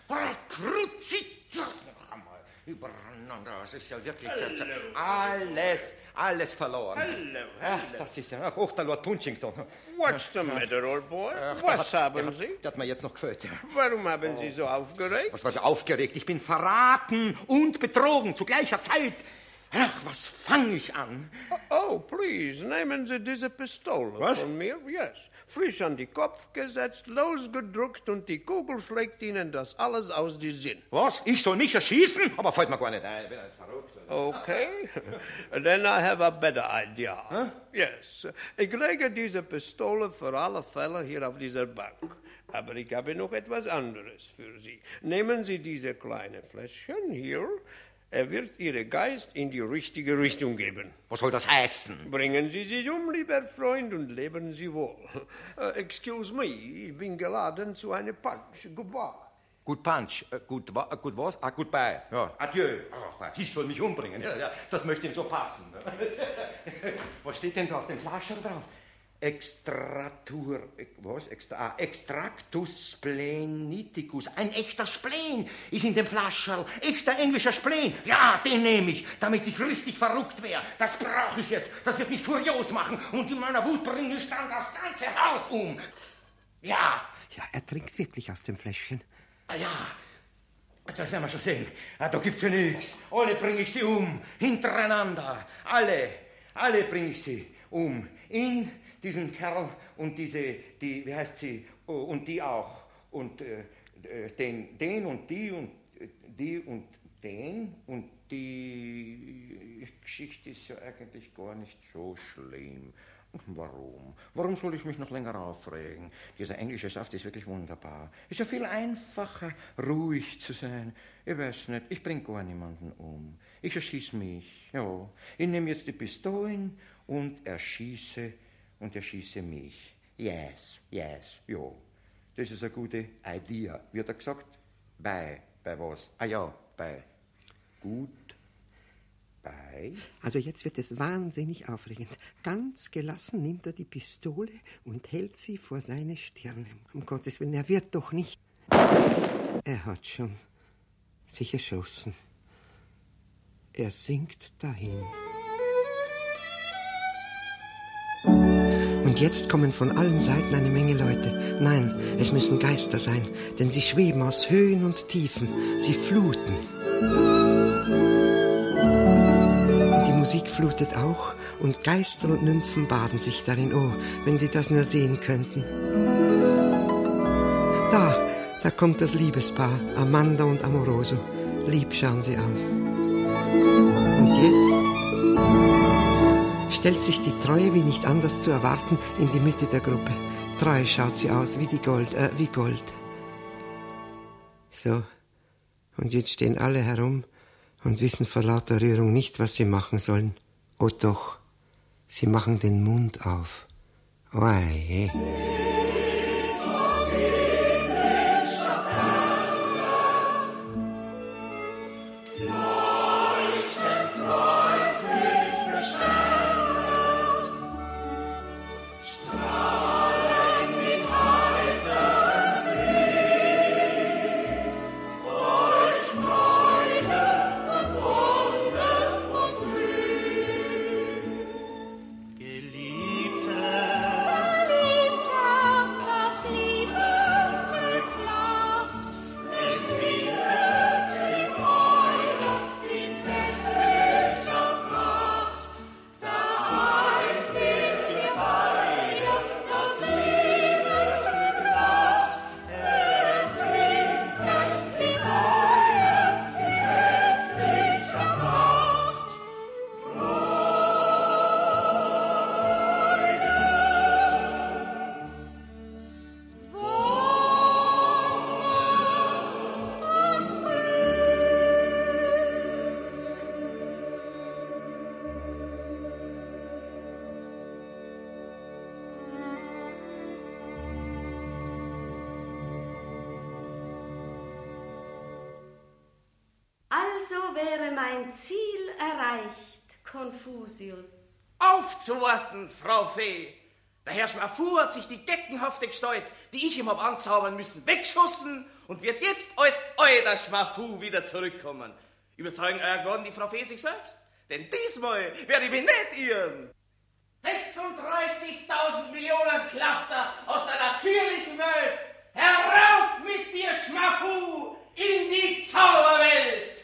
Übereinander, das ist ja wirklich alles verloren. Hallo. Ach, das ist ja hoch der Lord Punchington. What's the matter, old boy? Was haben Sie? Der hat mir jetzt noch gefällt. Warum haben Sie so aufgeregt? Was war da aufgeregt? Ich bin verraten und betrogen zu gleicher Zeit. Ach, was fange ich an? Oh, please, nehmen Sie diese Pistole von mir. Yes. Frisch an die Kopf gesetzt, losgedrückt und die Kugel schlägt Ihnen das alles aus die Sinn. Was? Ich soll mich erschießen? Aber fällt mir gar nicht ein. Ich bin halt verrückt. Okay. Then I have a better idea. Huh? Yes. Ich lege diese Pistole für alle Fälle hier auf dieser Bank. Aber ich habe noch etwas anderes für Sie. Nehmen Sie diese kleine Fläschchen hier. Er wird Ihren Geist in die richtige Richtung geben. Was soll das heißen? Bringen Sie sich lieber Freund, und leben Sie wohl. Excuse me, ich bin geladen zu einem Punch. Goodbye. Good Punch. Good was? Goodbye. Ja, adieu. Ich soll mich umbringen. Ja, das möchte ihm so passen. Was steht denn da auf dem Flascher drauf? Extractus spleniticus. Ein echter Spleen ist in dem Flascherl. Echter englischer Spleen. Ja, den nehme ich, damit ich richtig verrückt wäre. Das brauche ich jetzt. Das wird mich furios machen. Und in meiner Wut bringe ich dann das ganze Haus um. Ja. Ja, er trinkt wirklich aus dem Fläschchen. Ja, das werden wir schon sehen. Da gibt's ja nichts. Alle bringe ich sie um. Hintereinander. Alle bringe ich sie um. Diesen Kerl und wie heißt sie, und die auch. Und den und die und den und die Geschichte ist ja eigentlich gar nicht so schlimm. Warum? Warum soll ich mich noch länger aufregen? Dieser englische Saft ist wirklich wunderbar. Ist ja viel einfacher, ruhig zu sein. Ich weiß nicht, ich bringe gar niemanden um. Ich erschieße mich, ja. Ich nehme jetzt die Pistolen und erschieße mich. Yes, jo. Das ist eine gute Idee. Wie hat er gesagt? Bei was? Ah ja, bei. Gut. Bei. Also jetzt wird es wahnsinnig aufregend. Ganz gelassen nimmt er die Pistole und hält sie vor seine Stirne. Um Gottes Willen, er wird doch nicht. Er hat schon sich erschossen. Er sinkt dahin. Und jetzt kommen von allen Seiten eine Menge Leute. Nein, es müssen Geister sein, denn sie schweben aus Höhen und Tiefen. Sie fluten. Und die Musik flutet auch, und Geister und Nymphen baden sich darin. Oh, wenn sie das nur sehen könnten. Da kommt das Liebespaar, Amanda und Amoroso. Lieb schauen sie aus. Und jetzt stellt sich die Treue, wie nicht anders zu erwarten, in die Mitte der Gruppe. Treu schaut sie aus wie Gold. So, und jetzt stehen alle herum und wissen vor lauter Rührung nicht, was sie machen sollen. Oh doch, sie machen den Mund auf. Oh, je. Bye. Also wäre mein Ziel erreicht, Konfuzius. Aufzuwarten, Frau Fee. Der Herr Schmafu hat sich die Deckenhafte Gestalt, die ich ihm hab anzaubern müssen, weggeschossen und wird jetzt als euer Schmafu wieder zurückkommen. Überzeugen euer Gott die Frau Fee sich selbst? Denn diesmal werde ich mich nicht irren. 36.000 Millionen Klafter aus der natürlichen Welt. Herauf mit dir, Schmafu, in die Zauberwelt!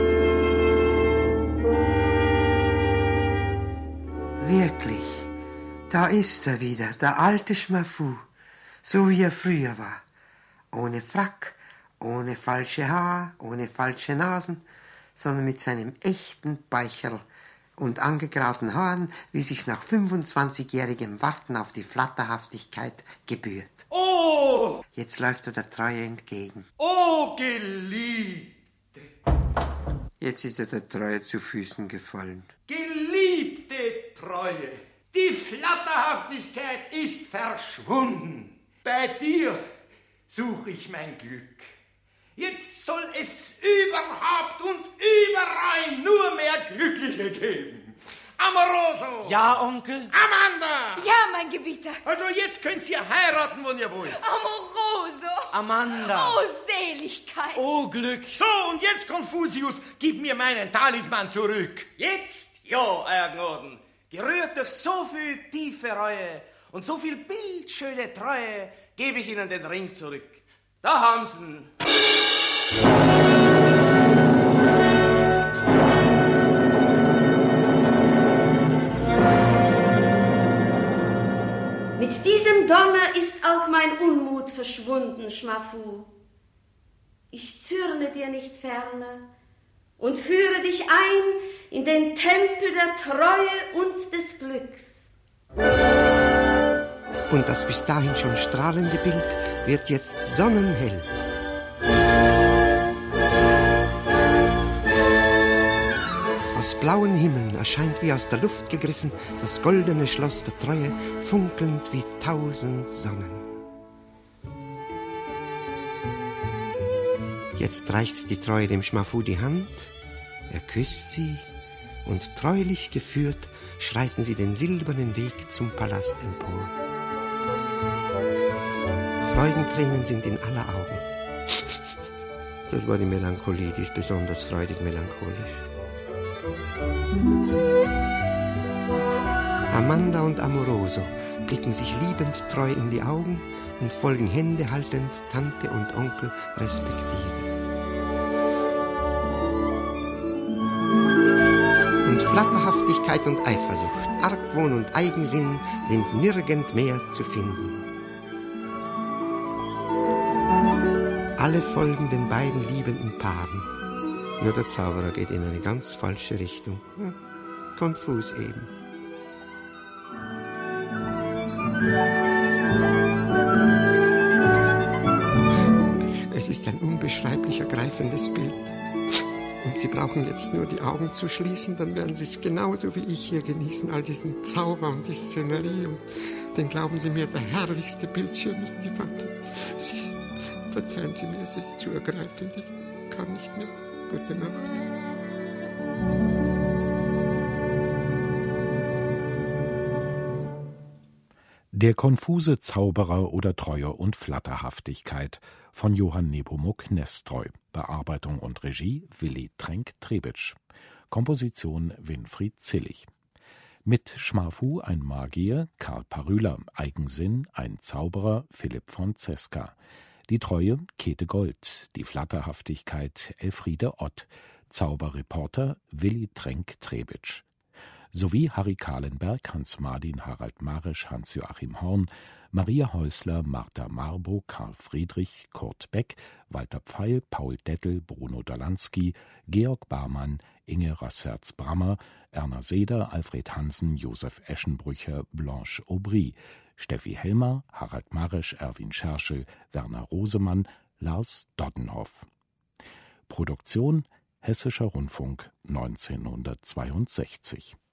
Wirklich, da ist er wieder, der alte Schmafu, so wie er früher war. Ohne Frack, ohne falsche Haar, ohne falsche Nasen, sondern mit seinem echten Beicherl und angegrauten Haaren, wie sich's nach 25-jährigem Warten auf die Flatterhaftigkeit gebührt. Oh! Jetzt läuft er der Treue entgegen. Oh, Geliebte! Jetzt ist er der Treue zu Füßen gefallen. Geliebte Treue, die Flatterhaftigkeit ist verschwunden. Bei dir suche ich mein Glück. Jetzt soll es überhaupt und überall nur mehr Glückliche geben. Amoroso! Ja, Onkel? Amanda! Ja, mein Gebieter. Also jetzt könnt ihr heiraten, wann ihr wollt. Amoroso. Amanda. Oh, Seligkeit. Oh, Glück. So, und jetzt, Konfuzius, gib mir meinen Talisman zurück. Jetzt, ja, euer Gnaden, gerührt durch so viel tiefe Reue und so viel bildschöne Treue, gebe ich Ihnen den Ring zurück. Da haben Sie'n. Mit diesem Donner ist auch mein Unmut verschwunden, Schmafu. Ich zürne dir nicht ferner und führe dich ein in den Tempel der Treue und des Glücks. Und das bis dahin schon strahlende Bild wird jetzt sonnenhell. Aus blauen Himmeln erscheint wie aus der Luft gegriffen das goldene Schloss der Treue, funkelnd wie 1000 Sonnen. Jetzt reicht die Treue dem Schmafu die Hand, er küsst sie und treulich geführt schreiten sie den silbernen Weg zum Palast empor. Freudentränen sind in aller Augen. Das war die Melancholie, die ist besonders freudig melancholisch. Amanda und Amoroso blicken sich liebend treu in die Augen und folgen Hände haltend Tante und Onkel respektive. Und Flatterhaftigkeit und Eifersucht, Argwohn und Eigensinn sind nirgend mehr zu finden. Alle folgen den beiden liebenden Paaren. Nur der Zauberer geht in eine ganz falsche Richtung. Konfus eben. Es ist ein unbeschreiblich ergreifendes Bild. Und Sie brauchen jetzt nur die Augen zu schließen, dann werden Sie es genauso wie ich hier genießen, all diesen Zauber und die Szenerie. Und den, glauben Sie mir, der herrlichste Bildschirm ist die Fantasie. Verzeihen Sie mir, es ist zu ergreifend. Ich kann nicht mehr. Gute Nacht. Der konfuse Zauberer oder Treue und Flatterhaftigkeit von Johann Nepomuk Nestroy. Bearbeitung und Regie Willi Trenk-Trebitsch. Komposition Winfried Zillig. Mit Schmafu ein Magier, Karl Parüler, Eigensinn, ein Zauberer, Philipp von Zeska. Die Treue, Käthe Gold, die Flatterhaftigkeit, Elfriede Ott, Zauberreporter, Willi Trenk-Trebitsch. Sowie Harry Kahlenberg, Hans Madin, Harald Marisch, Hans-Joachim Horn, Maria Häusler, Martha Marburg, Karl Friedrich, Kurt Beck, Walter Pfeil, Paul Dettel, Bruno Dalansky, Georg Barmann, Inge Rasserz-Brammer, Erna Seder, Alfred Hansen, Josef Eschenbrücher, Blanche Aubry, Steffi Helmer, Harald Marisch, Erwin Scherschel, Werner Rosemann, Lars Doddenhoff. Produktion Hessischer Rundfunk 1962.